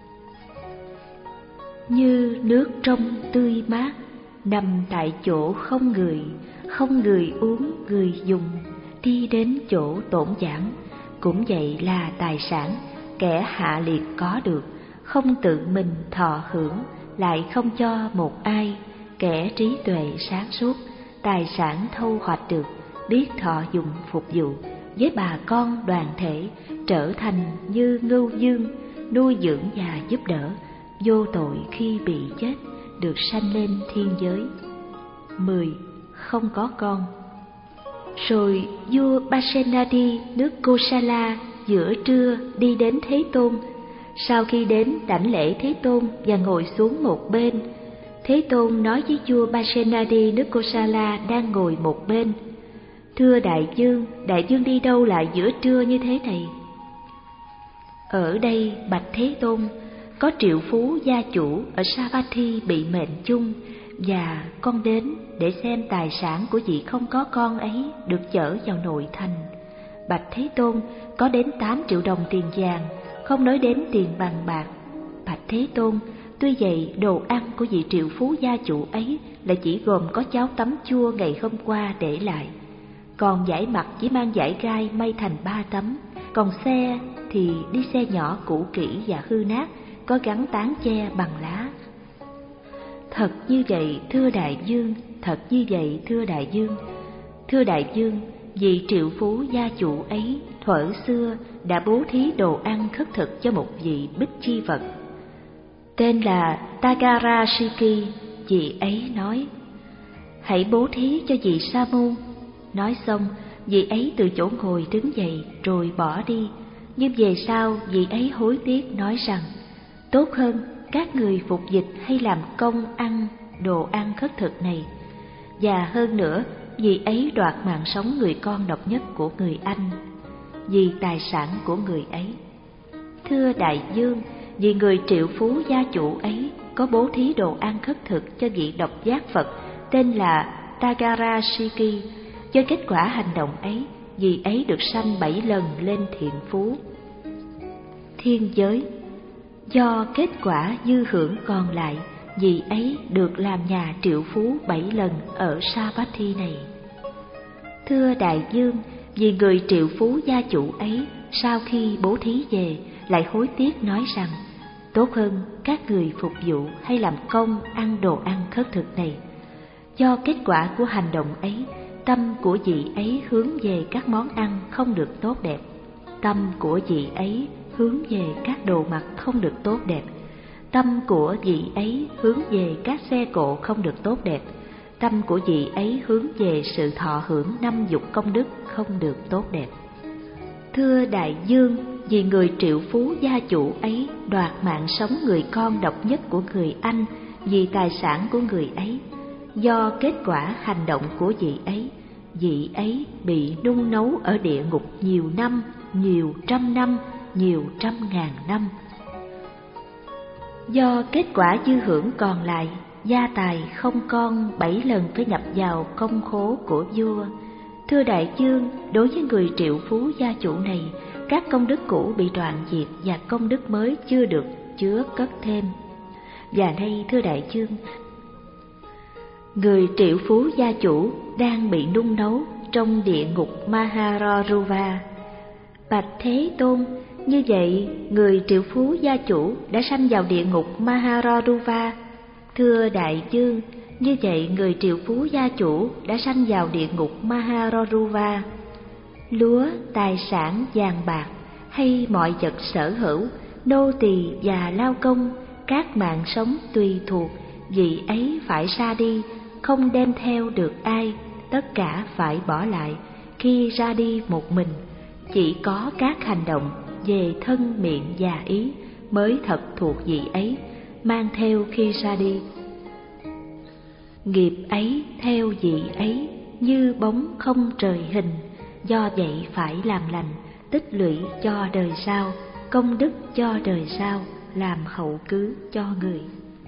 Như nước trong tươi mát, nằm tại chỗ không người, không người uống, người dùng, đi đến chỗ tổn giảm. Cũng vậy là tài sản, kẻ hạ liệt có được, không tự mình thọ hưởng, lại không cho một ai. Kẻ trí tuệ sáng suốt, tài sản thâu hoạch được, biết thọ dụng phục vụ, với bà con đoàn thể, trở thành như ngưu dương, nuôi dưỡng và giúp đỡ, vô tội khi bị chết, được sanh lên thiên giới. Mười. Không có con. Rồi vua Pasenadi nước Kosala giữa trưa đi đến Thế Tôn. Sau khi đến đảnh lễ Thế Tôn và ngồi xuống một bên, Thế Tôn nói với vua Pasenadi nước Kosala đang ngồi một bên: Thưa đại dương, đại dương đi đâu lại giữa trưa như thế này? Ở đây, bạch Thế Tôn, có triệu phú gia chủ ở Savatthi bị mệnh chung, và con đến để xem tài sản của vị không có con ấy được chở vào nội thành. Bạch Thế Tôn, có đến tám triệu đồng tiền vàng, không nói đến tiền bằng bạc. Bạch Thế Tôn, tuy vậy đồ ăn của vị triệu phú gia chủ ấy là chỉ gồm có cháo tấm chua ngày hôm qua để lại, còn vải mặt chỉ mang vải gai may thành ba tấm, còn xe thì đi xe nhỏ cũ kỹ và hư nát, có gắn tán che bằng lá. Thật như vậy, thưa đại dương, thật như vậy, thưa đại dương. Thưa đại dương, vị triệu phú gia chủ ấy thuở xưa đã bố thí đồ ăn khất thực cho một vị bích chi vật tên là Tagarashiki. Vị ấy nói: hãy bố thí cho vị sa môn. Nói xong, vị ấy từ chỗ ngồi đứng dậy rồi bỏ đi. Nhưng về sau, vị ấy hối tiếc nói rằng: tốt hơn các người phục dịch hay làm công ăn đồ ăn khất thực này. Và hơn nữa, vị ấy đoạt mạng sống người con độc nhất của người Anh vì tài sản của người ấy. Thưa đại dương, vì người triệu phú gia chủ ấy có bố thí đồ ăn khất thực cho vị độc giác Phật tên là Tagarashiki. Do kết quả hành động ấy, vị ấy được sanh bảy lần lên thiện phú. Thiên giới. Do kết quả dư hưởng còn lại, vị ấy được làm nhà triệu phú bảy lần ở Savatthi này. Thưa đại dương, vì người triệu phú gia chủ ấy sau khi bố thí về lại hối tiếc nói rằng: tốt hơn các người phục vụ hay làm công ăn đồ ăn khất thực này. Do kết quả của hành động ấy, tâm của vị ấy hướng về các món ăn không được tốt đẹp, tâm của vị ấy hướng về các đồ mặc không được tốt đẹp, tâm của vị ấy hướng về các xe cộ không được tốt đẹp, tâm của vị ấy hướng về sự thọ hưởng năm dục công đức không được tốt đẹp. Thưa đại dương, vì người triệu phú gia chủ ấy đoạt mạng sống người con độc nhất của người Anh vì tài sản của người ấy. Do kết quả hành động của vị ấy, vị ấy bị nung nấu ở địa ngục nhiều năm, nhiều trăm năm, nhiều trăm ngàn năm. Do kết quả dư hưởng còn lại, gia tài không con bảy lần phải nhập vào công khố của vua. Thưa đại dương, đối với người triệu phú gia chủ này, các công đức cũ bị đoạn diệt và công đức mới chưa được chứa cất thêm. Và nay thưa đại dương, người triệu phú gia chủ đang bị nung nấu trong địa ngục Mahararuva. Bạch Thế Tôn, như vậy người triệu phú gia chủ đã sanh vào địa ngục Mahararuva. Thưa đại dương, như vậy người triệu phú gia chủ đã sanh vào địa ngục Mahararuva. Lúa, tài sản, vàng bạc hay mọi vật sở hữu, nô tỳ và lao công, các mạng sống tùy thuộc, vị ấy phải ra đi, không đem theo được ai, tất cả phải bỏ lại khi ra đi một mình. Chỉ có các hành động về thân, miệng và ý mới thật thuộc vị ấy, mang theo khi ra đi. Nghiệp ấy theo vị ấy như bóng không trời hình, do vậy phải làm lành, tích lũy cho đời sau, công đức cho đời sau, làm hậu cứ cho người.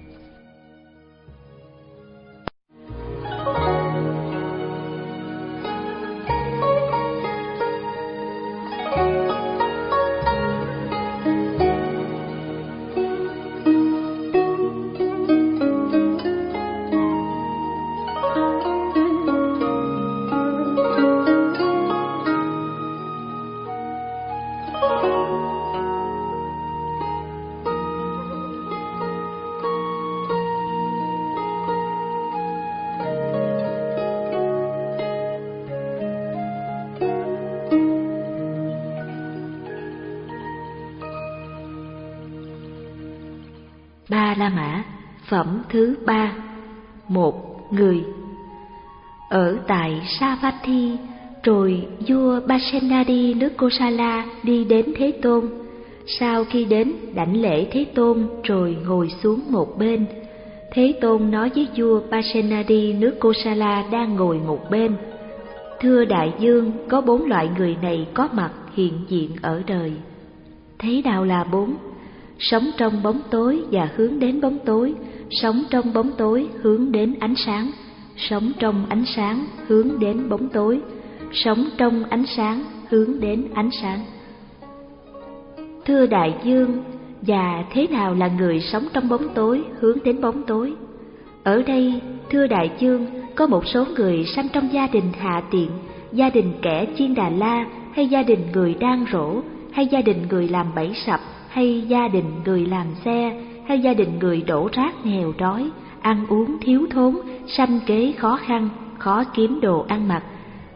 Ba La Mã. Phẩm thứ ba. Một người. Ở tại Savatthi, rồi vua Pasenadi nước Kosala đi đến Thế Tôn. Sau khi đến, đảnh lễ Thế Tôn rồi ngồi xuống một bên. Thế Tôn nói với vua Pasenadi nước Kosala đang ngồi một bên: thưa đại dương, có bốn loại người này có mặt hiện diện ở đời. Thế nào là bốn? Sống trong bóng tối và hướng đến bóng tối, sống trong bóng tối hướng đến ánh sáng, sống trong ánh sáng hướng đến bóng tối, sống trong ánh sáng hướng đến ánh sáng. Thưa đại dương, và thế nào là người sống trong bóng tối hướng đến bóng tối? Ở đây, thưa đại dương, có một số người sanh trong gia đình hạ tiện, gia đình kẻ chiên đà la, hay gia đình người đang rỗ, hay gia đình người làm bẫy sập, hay gia đình người làm xe, hay gia đình người đổ rác nghèo đói, ăn uống thiếu thốn, sanh kế khó khăn, khó kiếm đồ ăn mặc,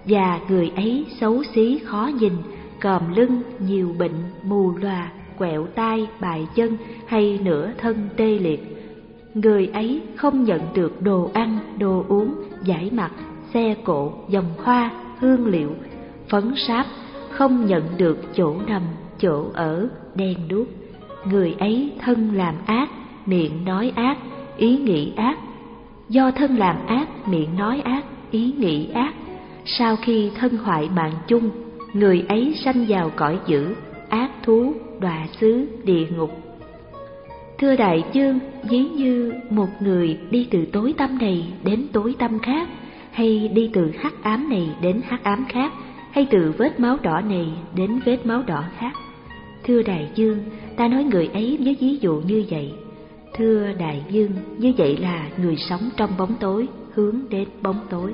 và người ấy xấu xí khó nhìn, còm lưng, nhiều bệnh, mù lòa, quẹo tai, bại chân hay nửa thân tê liệt. Người ấy không nhận được đồ ăn, đồ uống, giải mặt, xe cộ, vòng hoa, hương liệu, phấn sáp, không nhận được chỗ nằm, chỗ ở, đèn đuốc. Người ấy thân làm ác, miệng nói ác, ý nghĩ ác. Do thân làm ác, miệng nói ác, ý nghĩ ác, sau khi thân hoại mạng chung, người ấy sanh vào cõi dữ, ác thú, đọa xứ, địa ngục. Thưa đại dương, ví như một người đi từ tối tăm này đến tối tăm khác, hay đi từ hắc ám này đến hắc ám khác, hay từ vết máu đỏ này đến vết máu đỏ khác. Thưa đại dương, ta nói người ấy với ví dụ như vậy. Thưa đại dương, như vậy là người sống trong bóng tối hướng đến bóng tối.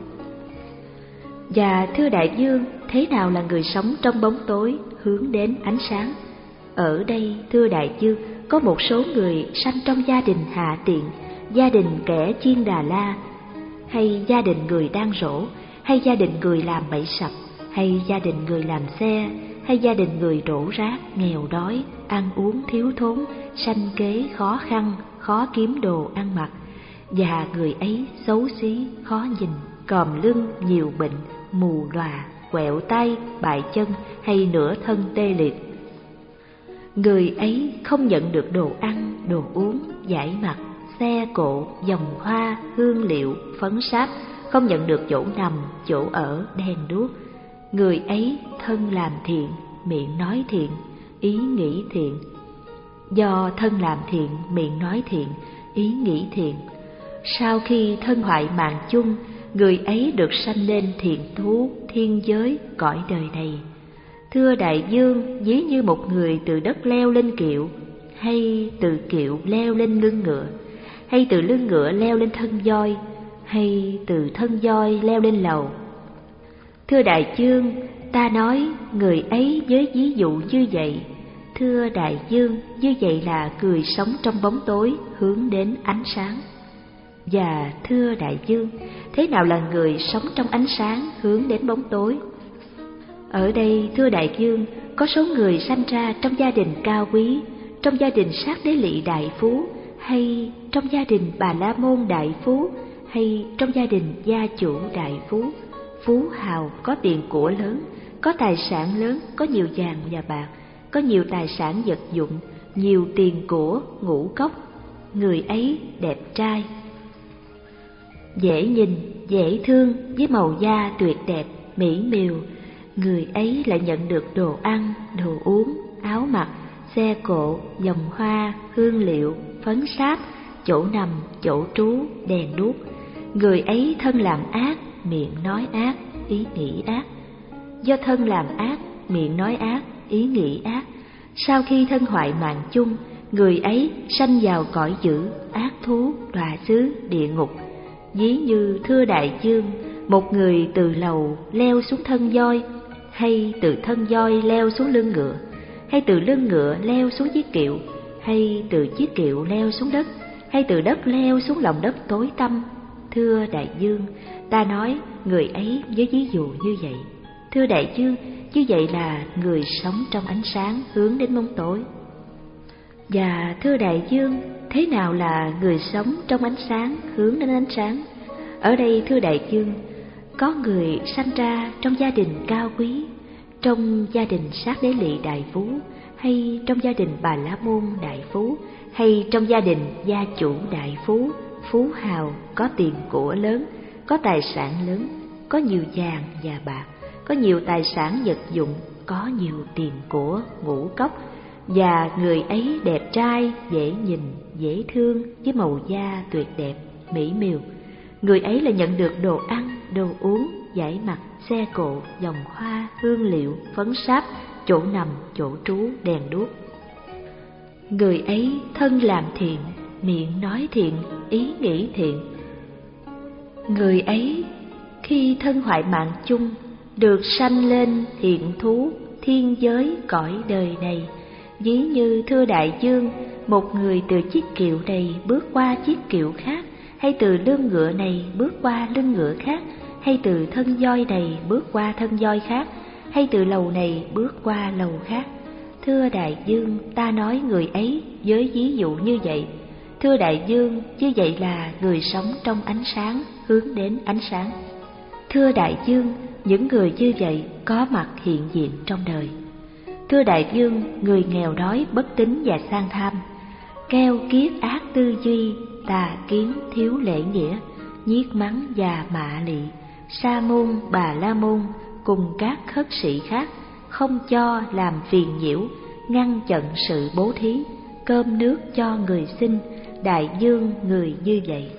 Và thưa đại dương, thế nào là người sống trong bóng tối hướng đến ánh sáng? Ở đây, thưa đại dương, có một số người sanh trong gia đình hạ tiện, gia đình kẻ chiên Đà La, hay gia đình người đang rỗ, hay gia đình người làm bẫy sập, hay gia đình người làm xe, hay gia đình người đổ rác, nghèo đói, ăn uống thiếu thốn, sanh kế khó khăn, khó kiếm đồ ăn mặc. Và người ấy xấu xí, khó nhìn, còm lưng, nhiều bệnh, mù lòa, quẹo tay, bại chân hay nửa thân tê liệt. Người ấy không nhận được đồ ăn, đồ uống, giải mặt, xe cộ, vòng hoa, hương liệu, phấn sáp, không nhận được chỗ nằm, chỗ ở, đèn đuốc. Người ấy thân làm thiện, miệng nói thiện, ý nghĩ thiện. Do thân làm thiện, miệng nói thiện, ý nghĩ thiện, sau khi thân hoại mạng chung, người ấy được sanh lên thiện thú, thiên giới, cõi đời này. Thưa đại dương, ví như một người từ đất leo lên kiệu, hay từ kiệu leo lên lưng ngựa, hay từ lưng ngựa leo lên thân voi, hay từ thân voi leo lên lầu. Thưa đại dương, ta nói người ấy với ví dụ như vậy. Thưa đại dương, như vậy là người sống trong bóng tối hướng đến ánh sáng. Và thưa đại dương, thế nào là người sống trong ánh sáng hướng đến bóng tối? Ở đây, thưa đại dương, có số người sanh ra trong gia đình cao quý, trong gia đình sát đế lỵ đại phú, hay trong gia đình Bà La Môn đại phú, hay trong gia đình gia chủ đại phú, phú hào, có tiền của lớn, có tài sản lớn, có nhiều vàng và bạc, có nhiều tài sản vật dụng, nhiều tiền của, ngũ cốc. Người ấy đẹp trai, dễ nhìn, dễ thương, với màu da tuyệt đẹp, mỹ miều. Người ấy lại nhận được đồ ăn, đồ uống, áo mặc, xe cộ, vòng hoa, hương liệu, phấn sáp, chỗ nằm, chỗ trú, đèn đuốc. Người ấy thân làm ác, miệng nói ác, ý nghĩ ác. Do thân làm ác, miệng nói ác, ý nghĩ ác, sau khi thân hoại mạng chung, người ấy sanh vào cõi dữ, ác thú, đọa xứ, địa ngục. Ví như thưa đại dương, một người từ lầu leo xuống thân voi, hay từ thân voi leo xuống lưng ngựa, hay từ lưng ngựa leo xuống chiếc kiệu, hay từ chiếc kiệu leo xuống đất, hay từ đất leo xuống lòng đất tối tăm. Thưa đại dương, ta nói người ấy với ví dụ như vậy. Thưa đại dương, như vậy là người sống trong ánh sáng hướng đến bóng tối. Và thưa đại dương, thế nào là người sống trong ánh sáng hướng đến ánh sáng? Ở đây, thưa đại dương, có người sanh ra trong gia đình cao quý, trong gia đình sát đế lỵ đại phú, hay trong gia đình Bà La Môn đại phú, hay trong gia đình gia chủ đại phú, phú hào, có tiền của lớn, có tài sản lớn, có nhiều vàng và bạc, có nhiều tài sản vật dụng, có nhiều tiền của, ngũ cốc. Và người ấy đẹp trai, dễ nhìn, dễ thương, với màu da tuyệt đẹp, mỹ miều. Người ấy là nhận được đồ ăn, đồ uống, giải mặt, xe cộ, vòng hoa, hương liệu, phấn sáp, chỗ nằm, chỗ trú, đèn đuốc. Người ấy thân làm thiện, miệng nói thiện, ý nghĩ thiện. Người ấy khi thân hoại mạng chung, được sanh lên thiện thú, thiên giới, cõi đời này. Ví như thưa đại dương, một người từ chiếc kiệu này bước qua chiếc kiệu khác, hay từ lưng ngựa này bước qua lưng ngựa khác, hay từ thân voi này bước qua thân voi khác, hay từ lầu này bước qua lầu khác. Thưa đại dương, ta nói người ấy với ví dụ như vậy. Thưa đại dương, như vậy là người sống trong ánh sáng, hướng đến ánh sáng. Thưa đại dương, những người như vậy có mặt hiện diện trong đời. Thưa đại dương, người nghèo đói, bất tín và sang tham, keo kiết ác tư duy, tà kiến, thiếu lễ nghĩa, nhiếc mắng và mạ lị, sa môn, bà la môn cùng các khất sĩ khác, không cho làm phiền nhiễu, ngăn chặn sự bố thí, cơm nước cho người xin. Đại dương, người như vậy.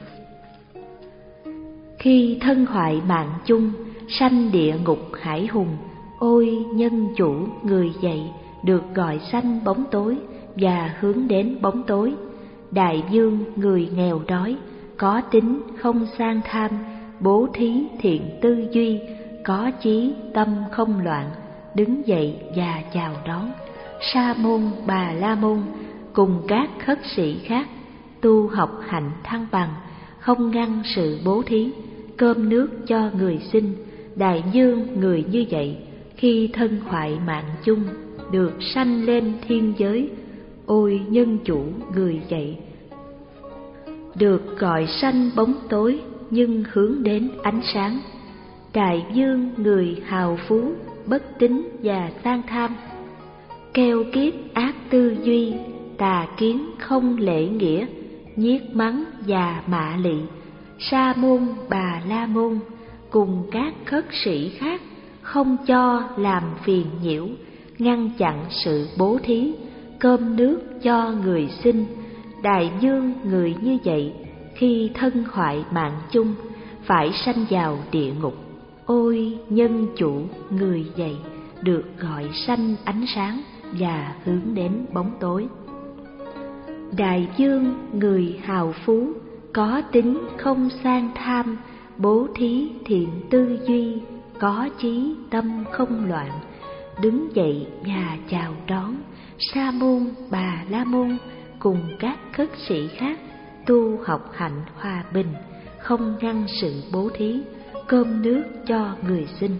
Khi thân hoại mạng chung, sanh địa ngục hải hùng, ôi nhân chủ người vậy, được gọi sanh bóng tối và hướng đến bóng tối. Đại dương, người nghèo đói, có tính không sang tham, bố thí thiện tư duy, có chí tâm không loạn, đứng dậy và chào đón. Sa môn, bà la môn cùng các khất sĩ khác, tu học hạnh thăng bằng, không ngăn sự bố thí, cơm nước cho người xin. Đại dương, người như vậy, khi thân hoại mạng chung, được sanh lên thiên giới. Ôi nhân chủ người vậy, được gọi sanh bóng tối nhưng hướng đến ánh sáng. Đại dương, người hào phú, bất tín và sang tham, keo kiết ác tư duy, tà kiến không lễ nghĩa, nhiếc mắng và mạ lị, sa môn, bà la môn cùng các khất sĩ khác, không cho làm phiền nhiễu, ngăn chặn sự bố thí, cơm nước cho người xin. Đại dương, người như vậy, khi thân hoại mạng chung, phải sanh vào địa ngục. Ôi nhân chủ người vậy, được gọi sanh ánh sáng và hướng đến bóng tối. Đại dương, người hào phú, có tính không sang tham, bố thí thiện tư duy, có chí tâm không loạn, đứng dậy và chào đón. Sa môn, bà la môn cùng các khất sĩ khác, tu học hạnh hòa bình, không ngăn sự bố thí, cơm nước cho người xin.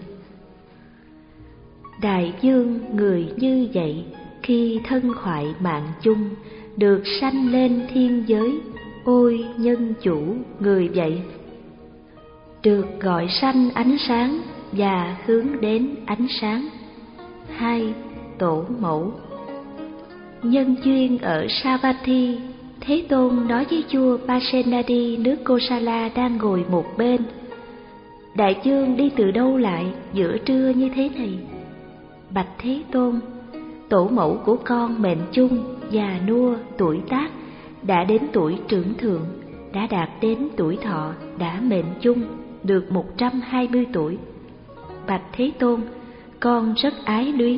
Đại dương, người như vậy, khi thân hoại mạng chung, được sanh lên thiên giới. Ôi nhân chủ người vậy, được gọi sanh ánh sáng và hướng đến ánh sáng. Hai, tổ mẫu. Nhân duyên ở Savatthi, Thế Tôn nói với vua Pasenadi nước Kosala đang ngồi một bên: Đại dương đi từ đâu lại giữa trưa như thế này? Bạch Thế Tôn, tổ mẫu của con mệnh chung, già nua, tuổi tác, đã đến tuổi trưởng thượng, đã đạt đến tuổi thọ, đã mệnh chung, được một trăm hai mươi tuổi. Bạch Thế Tôn, con rất ái luyến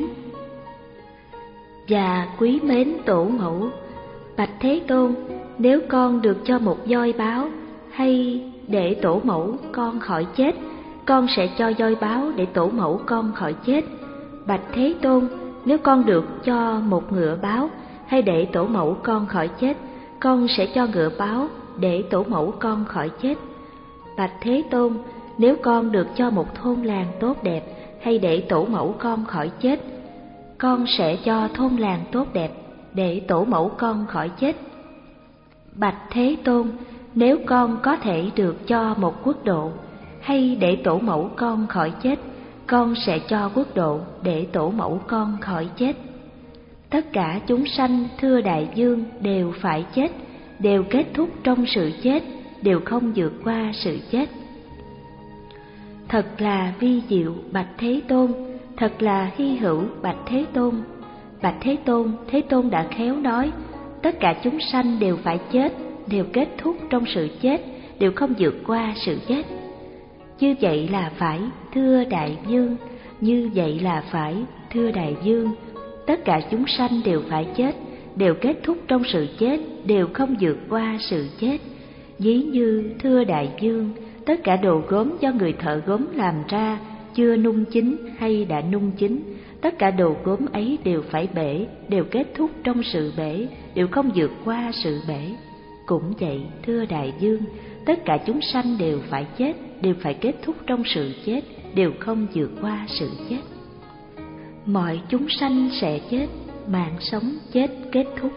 và quý mến tổ mẫu. Bạch Thế Tôn, nếu con được cho một voi báo, hay để tổ mẫu con khỏi chết, con sẽ cho voi báo để tổ mẫu con khỏi chết. Bạch Thế Tôn, nếu con được cho một ngựa báo, hay để tổ mẫu con khỏi chết, con sẽ cho ngựa báo để tổ mẫu con khỏi chết. Bạch Thế Tôn, nếu con được cho một thôn làng tốt đẹp, hay để tổ mẫu con khỏi chết, con sẽ cho thôn làng tốt đẹp để tổ mẫu con khỏi chết. Bạch Thế Tôn, nếu con có thể được cho một quốc độ, hay để tổ mẫu con khỏi chết, con sẽ cho quốc độ để tổ mẫu con khỏi chết. Tất cả chúng sanh, thưa đại dương, đều phải chết, đều kết thúc trong sự chết, đều không vượt qua sự chết. Thật là vi diệu, Bạch Thế Tôn, thật là hy hữu, Bạch Thế Tôn. Bạch Thế Tôn, Thế Tôn đã khéo nói, tất cả chúng sanh đều phải chết, đều kết thúc trong sự chết, đều không vượt qua sự chết. Như vậy là phải, thưa đại dương, như vậy là phải, thưa đại dương. Tất cả chúng sanh đều phải chết, đều kết thúc trong sự chết, đều không vượt qua sự chết. Ví như, thưa đại dương, tất cả đồ gốm do người thợ gốm làm ra, chưa nung chín hay đã nung chín, tất cả đồ gốm ấy đều phải bể, đều kết thúc trong sự bể, đều không vượt qua sự bể. Cũng vậy, thưa đại dương, tất cả chúng sanh đều phải chết, đều phải kết thúc trong sự chết, đều không vượt qua sự chết. Mọi chúng sanh sẽ chết, mạng sống chết kết thúc.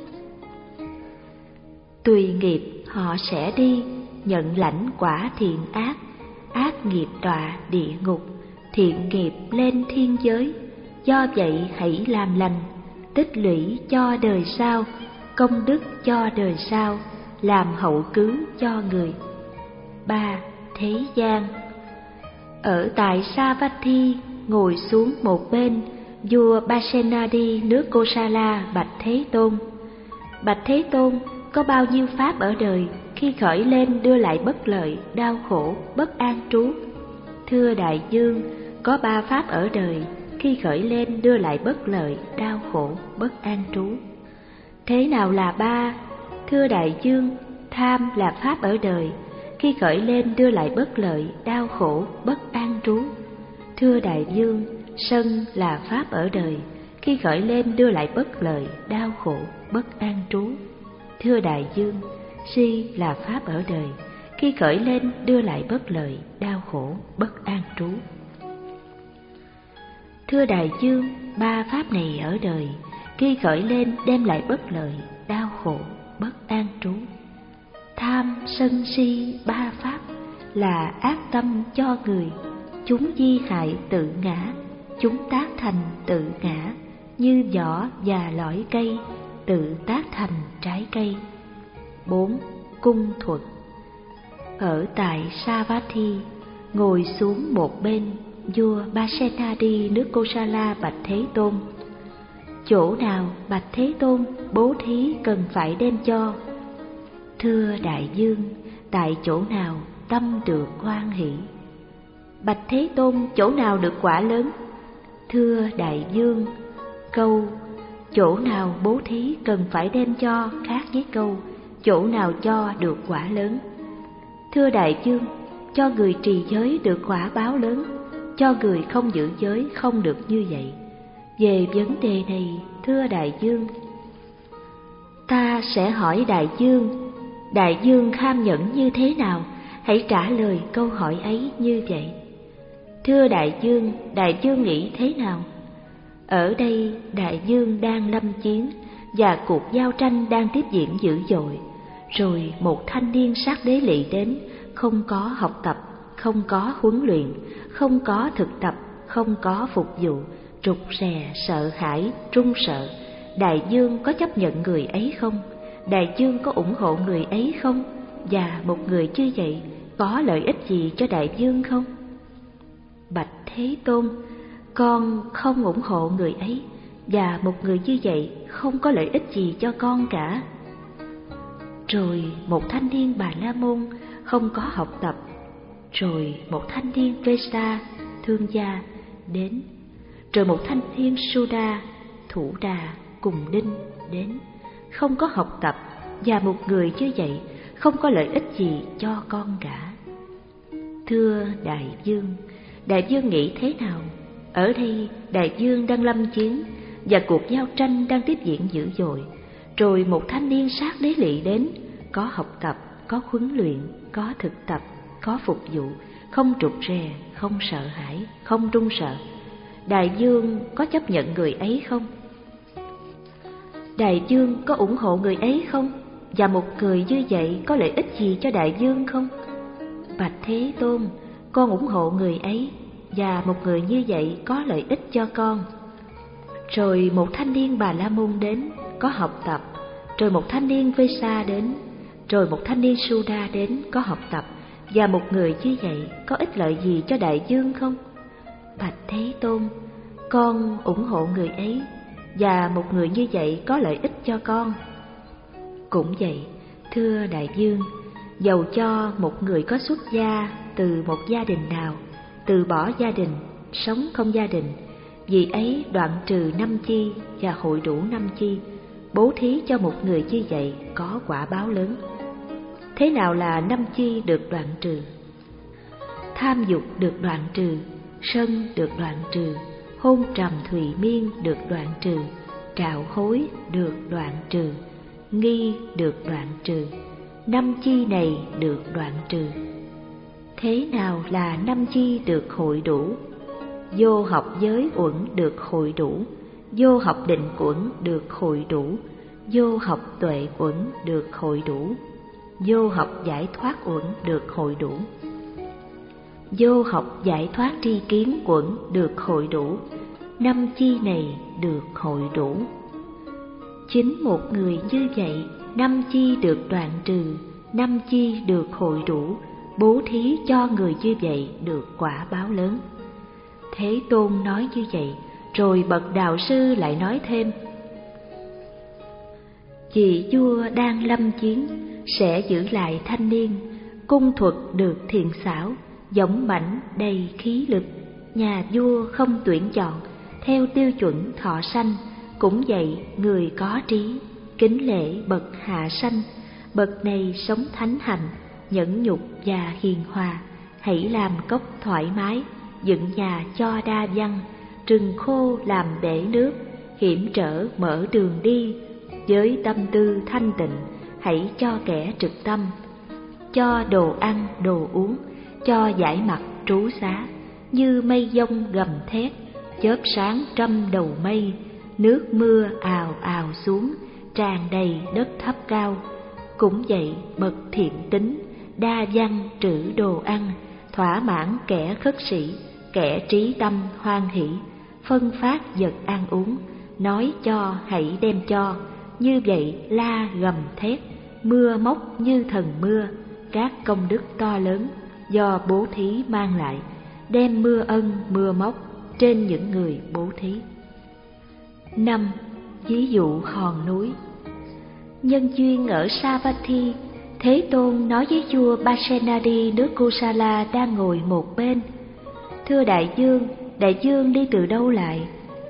Tùy nghiệp họ sẽ đi, nhận lãnh quả thiện ác, ác nghiệp đọa địa ngục, thiện nghiệp lên thiên giới. Do vậy hãy làm lành, tích lũy cho đời sau, công đức cho đời sau, làm hậu cứu cho người. Ba. Thế gian. Ở tại Savatthi, ngồi xuống một bên, vua Pasenadi nước Kosala bạch Thế Tôn: Bạch Thế Tôn, có bao nhiêu pháp ở đời khi khởi lên đưa lại bất lợi, đau khổ, bất an trú? Thưa đại dương, có ba pháp ở đời khi khởi lên đưa lại bất lợi, đau khổ, bất an trú. Thế nào là ba? Thưa đại dương, tham là pháp ở đời khi khởi lên đưa lại bất lợi, đau khổ, bất an trú. Thưa đại dương, sân là pháp ở đời khi khởi lên đưa lại bất lợi, đau khổ, bất an trú. Thưa đại dương, si là pháp ở đời khi khởi lên đưa lại bất lợi, đau khổ, bất an trú. Thưa đại dương, ba pháp này ở đời khi khởi lên đem lại bất lợi, đau khổ, bất an trú. Tham, sân, si, ba pháp là ác tâm cho người, chúng di hại tự ngã, chúng tác thành tự ngã, như vỏ và lõi cây, tự tác thành trái cây. Bốn. Cung thuật. Ở tại Savatthi, ngồi xuống một bên, vua Pasenadi nước Kosala bạch Thế Tôn: Chỗ nào bạch Thế Tôn bố thí cần phải đem cho? Thưa đại dương, tại chỗ nào tâm được hoan hỷ. Bạch Thế Tôn, chỗ nào được quả lớn? Thưa đại dương, câu chỗ nào bố thí cần phải đem cho khác với câu chỗ nào cho được quả lớn. Thưa đại dương, cho người trì giới được quả báo lớn, cho người không giữ giới không được như vậy. Về vấn đề này, thưa đại dương, ta sẽ hỏi đại dương, đại dương kham nhẫn như thế nào? Hãy trả lời câu hỏi ấy như vậy. Thưa đại dương, đại dương nghĩ thế nào? Ở đây đại dương đang lâm chiến và cuộc giao tranh đang tiếp diễn dữ dội. Rồi một thanh niên sát đế lỵ đến, không có học tập, không có huấn luyện, không có thực tập, không có phục vụ, rụt rè, sợ hãi, run sợ. Đại dương có chấp nhận người ấy không? Đại dương có ủng hộ người ấy không? Và một người như vậy có lợi ích gì cho đại dương không? Bạch Thế Tôn, con không ủng hộ người ấy, và một người như vậy không có lợi ích gì cho con cả. Rồi một thanh niên Bà La Môn không có học tập, rồi một thanh niên Vesa, thương gia, đến, rồi một thanh niên Suda, thủ đà, cùng đinh, đến, không có học tập, và một người như vậy không có lợi ích gì cho con cả. Thưa đại dương, đại dương nghĩ thế nào? Ở đây đại dương đang lâm chiến và cuộc giao tranh đang tiếp diễn dữ dội. Rồi một thanh niên sát đế lỵ đến, có học tập, có huấn luyện, có thực tập, có phục vụ, không trụt rè, không sợ hãi, không run sợ. Đại dương có chấp nhận người ấy không? Đại dương có ủng hộ người ấy không? Và một người như vậy có lợi ích gì cho đại dương không? Bạch Thế Tôn, con ủng hộ người ấy, và một người như vậy có lợi ích cho con. Rồi một thanh niên Bà La Môn đến, có học tập, rồi một thanh niên Vesa đến, rồi một thanh niên Suda đến, có học tập, và một người như vậy có ích lợi gì cho đại dương không? Bạch Thế Tôn, con ủng hộ người ấy, và một người như vậy có lợi ích cho con. Cũng vậy, thưa đại dương, dầu cho một người có xuất gia từ một gia đình nào, từ bỏ gia đình, sống không gia đình, vì ấy đoạn trừ năm chi và hội đủ năm chi, bố thí cho một người như vậy có quả báo lớn. Thế nào là năm chi được đoạn trừ? Tham dục được đoạn trừ, sân được đoạn trừ, hôn trầm thùy miên được đoạn trừ, trạo hối được đoạn trừ, nghi được đoạn trừ, năm chi này được đoạn trừ. Thế nào là năm chi được hội đủ? Vô học giới uẩn được hội đủ, vô học định uẩn được hội đủ, vô học tuệ uẩn được hội đủ, vô học giải thoát uẩn được hội đủ, vô học giải thoát tri kiến uẩn được hội đủ. Năm chi này được hội đủ. Chính một người như vậy, năm chi được đoạn trừ, năm chi được hội đủ, bố thí cho người như vậy được quả báo lớn. Thế Tôn nói như vậy, rồi bậc đạo sư lại nói thêm: vị vua đang lâm chiến sẽ giữ lại thanh niên, cung thuật được thiện xảo, dũng mãnh đầy khí lực. Nhà vua không tuyển chọn theo tiêu chuẩn thọ sanh, cũng vậy người có trí, kính lễ bậc hạ sanh. Bậc này sống thánh hạnh, nhẫn nhục và hiền hòa, hãy làm cốc thoải mái, dựng nhà cho đa văn, rừng khô làm bể nước, hiểm trở mở đường đi. Với tâm tư thanh tịnh, hãy cho kẻ trực tâm, cho đồ ăn đồ uống, cho giải mặt trú xá. Như mây giông gầm thét, chớp sáng trăm đầu mây, nước mưa ào ào xuống, tràn đầy đất thấp cao. Cũng vậy bậc thiện tính, đa văn trữ đồ ăn, thỏa mãn kẻ khất sĩ, kẻ trí tâm hoan hỷ, phân phát vật ăn uống, nói cho hãy đem cho. Như vậy la gầm thét, mưa móc như thần mưa, các công đức to lớn do bố thí mang lại, đem mưa ân mưa móc trên những người bố thí. Năm. Ví dụ hòn núi. Nhân duyên ở Savatthi, Thế Tôn nói với vua Pasenadi nước Kosala đang ngồi một bên: thưa đại vương, đại vương đi từ đâu lại?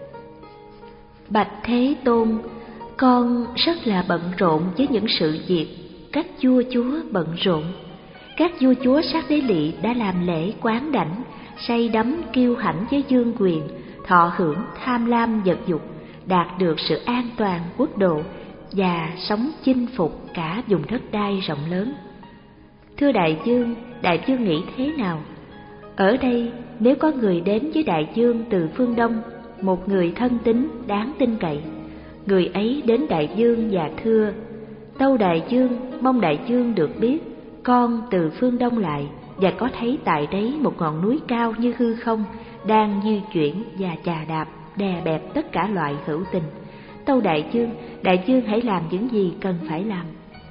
Bạch Thế Tôn, con rất là bận rộn với những sự việc các vua chúa bận rộn. Các vua chúa sát đế lỵ đã làm lễ quán đảnh, say đắm kiêu hãnh với vương quyền, thọ hưởng tham lam vật dục, đạt được sự an toàn quốc độ và sống chinh phục cả vùng đất đai rộng lớn. Thưa đại vương, đại vương nghĩ thế nào? Ở đây nếu có người đến với đại vương từ phương Đông, một người thân tín đáng tin cậy, người ấy đến đại vương và thưa: tâu đại vương, mong đại vương được biết, con từ phương Đông lại và có thấy tại đấy một ngọn núi cao như hư không đang di chuyển và chà đạp đè bẹp tất cả loại hữu tình. Tâu đại vương, đại vương hãy làm những gì cần phải làm.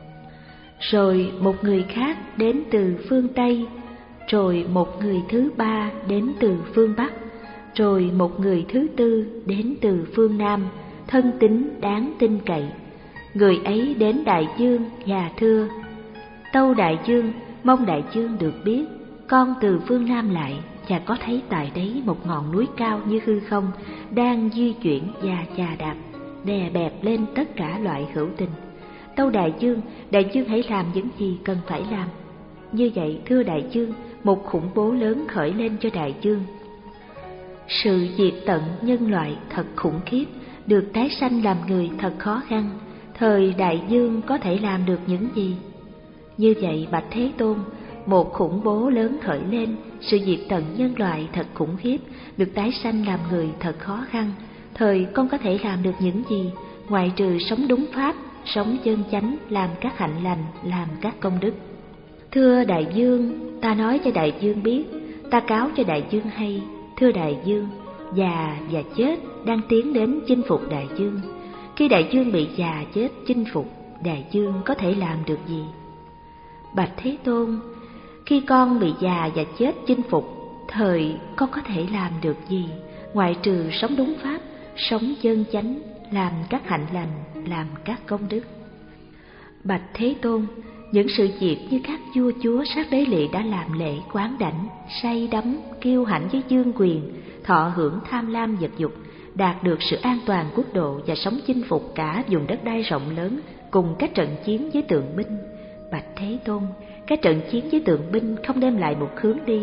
Rồi một người khác đến từ phương Tây, rồi một người thứ ba đến từ phương Bắc, rồi một người thứ tư đến từ phương Nam, thân tín đáng tin cậy. Người ấy đến đại vương và thưa: tâu đại vương, mong đại vương được biết, con từ phương Nam lại và có thấy tại đấy một ngọn núi cao như hư không đang di chuyển và chà đạp đè bẹp lên tất cả loại hữu tình. Tâu đại vương, đại vương hãy làm những gì cần phải làm. Như vậy thưa đại vương, một khủng bố lớn khởi lên cho đại vương. Sự diệt tận nhân loại thật khủng khiếp, được tái sanh làm người thật khó khăn. Thời đại vương có thể làm được những gì? Như vậy bạch Thế Tôn, một khủng bố lớn khởi lên, sự diệt tận nhân loại thật khủng khiếp, được tái sanh làm người thật khó khăn. Thời con có thể làm được những gì, ngoại trừ sống đúng pháp, sống chân chánh, làm các hạnh lành, làm các công đức? Thưa đại vương, ta nói cho đại vương biết, ta cáo cho đại vương hay. Thưa đại vương, già và chết đang tiến đến chinh phục đại vương. Khi đại vương bị già chết chinh phục, đại vương có thể làm được gì? Bạch Thế Tôn, khi con bị già và chết chinh phục, thời con có thể làm được gì, ngoại trừ sống đúng pháp, sống chân chánh, làm các hạnh lành, làm các công đức? Bạch Thế Tôn, những sự việc như các vua chúa sát đế lỵ đã làm lễ quán đảnh, say đắm kiêu hãnh với vương quyền, thọ hưởng tham lam vật dục, đạt được sự an toàn quốc độ và sống chinh phục cả vùng đất đai rộng lớn, cùng các trận chiến với tượng binh. Bạch Thế Tôn, các trận chiến với tượng binh không đem lại một hướng đi,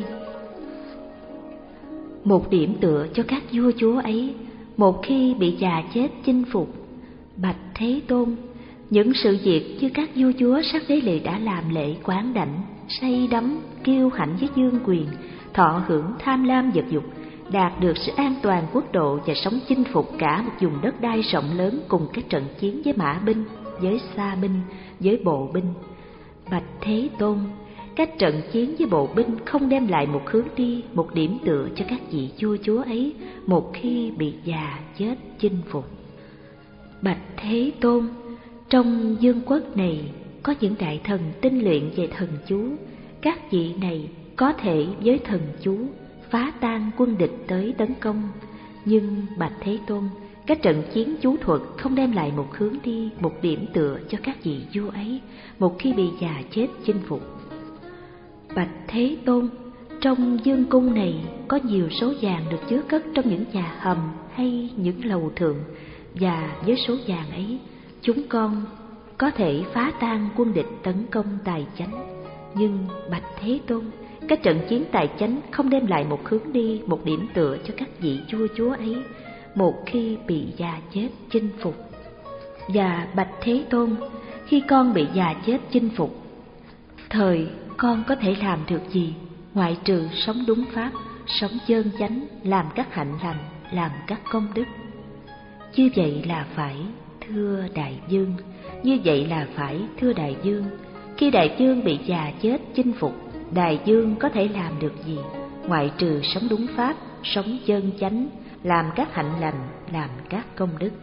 một điểm tựa cho các vua chúa ấy, một khi bị già chết chinh phục. Bạch Thế Tôn, những sự việc như các vua chúa sắc đế lì đã làm lễ quán đảnh, say đắm, kiêu hãnh với vương quyền, thọ hưởng tham lam vật dục, đạt được sự an toàn quốc độ và sống chinh phục cả một vùng đất đai rộng lớn cùng các trận chiến với mã binh, với xa binh, với bộ binh. Bạch Thế Tôn, các trận chiến với bộ binh không đem lại một hướng đi, một điểm tựa cho các vị vua chúa ấy một khi bị già chết chinh phục. Bạch Thế Tôn, trong vương quốc này có những đại thần tinh luyện về thần chú, các vị này có thể với thần chú phá tan quân địch tới tấn công. Nhưng Bạch Thế Tôn, các trận chiến chú thuật không đem lại một hướng đi, một điểm tựa cho các vị vua ấy một khi bị già chết chinh phục. Bạch Thế Tôn, trong vương cung này có nhiều số vàng được chứa cất trong những nhà hầm hay những lầu thượng, và với số vàng ấy, chúng con có thể phá tan quân địch tấn công tài chánh. Nhưng Bạch Thế Tôn, các trận chiến tài chánh không đem lại một hướng đi, một điểm tựa cho các vị vua chúa ấy một khi bị già chết chinh phục. Và Bạch Thế Tôn, khi con bị già chết chinh phục, thời con có thể làm được gì ngoại trừ sống đúng pháp, sống chân chánh, làm các hạnh lành, làm các công đức? Như vậy là phải, thưa đại vương, như vậy là phải, thưa đại vương. Khi đại vương bị già chết chinh phục, đại vương có thể làm được gì ngoại trừ sống đúng pháp, sống chân chánh, làm các hạnh lành, làm các công đức?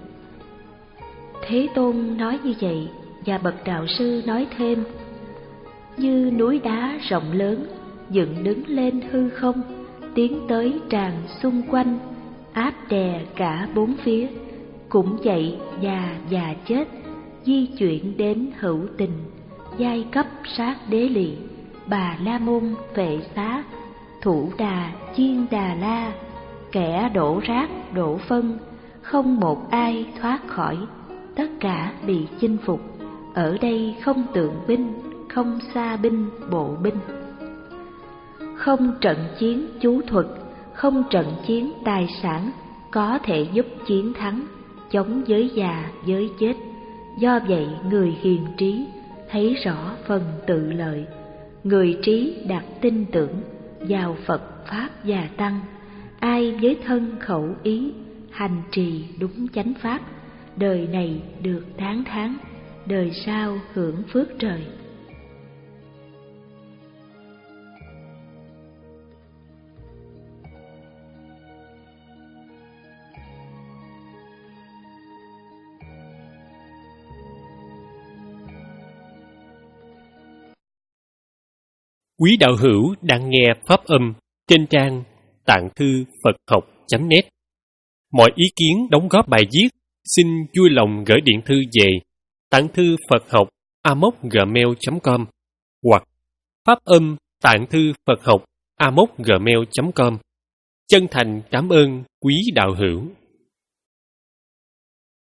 Thế Tôn nói như vậy, và bậc đạo sư nói thêm: như núi đá rộng lớn dựng đứng lên hư không, tiến tới tràn xung quanh, áp đè cả bốn phía, cũng vậy già già chết, di chuyển đến hữu tình, giai cấp sát đế lì, bà la môn vệ xá, thủ đà chiên đà la, kẻ đổ rác đổ phân, không một ai thoát khỏi, tất cả bị chinh phục. Ở đây không tượng binh, không xa binh bộ binh, không trận chiến chú thuật, không trận chiến tài sản có thể giúp chiến thắng, chống với già với chết. Do vậy người hiền trí thấy rõ phần tự lợi, người trí đặt tin tưởng vào Phật Pháp và Tăng. Ai với thân khẩu ý hành trì đúng chánh pháp, đời này được tháng tháng, đời sau hưởng phước trời. Quý đạo hữu đang nghe pháp âm trên trang tạng thư Phật học chấm net. Mọi ý kiến đóng góp bài viết xin vui lòng gửi điện thư về tạng thư Phật học a m o c gmail chấm com hoặc pháp âm tạng thư Phật học a m o c gmail chấm com. Chân thành cảm ơn quý đạo hữu.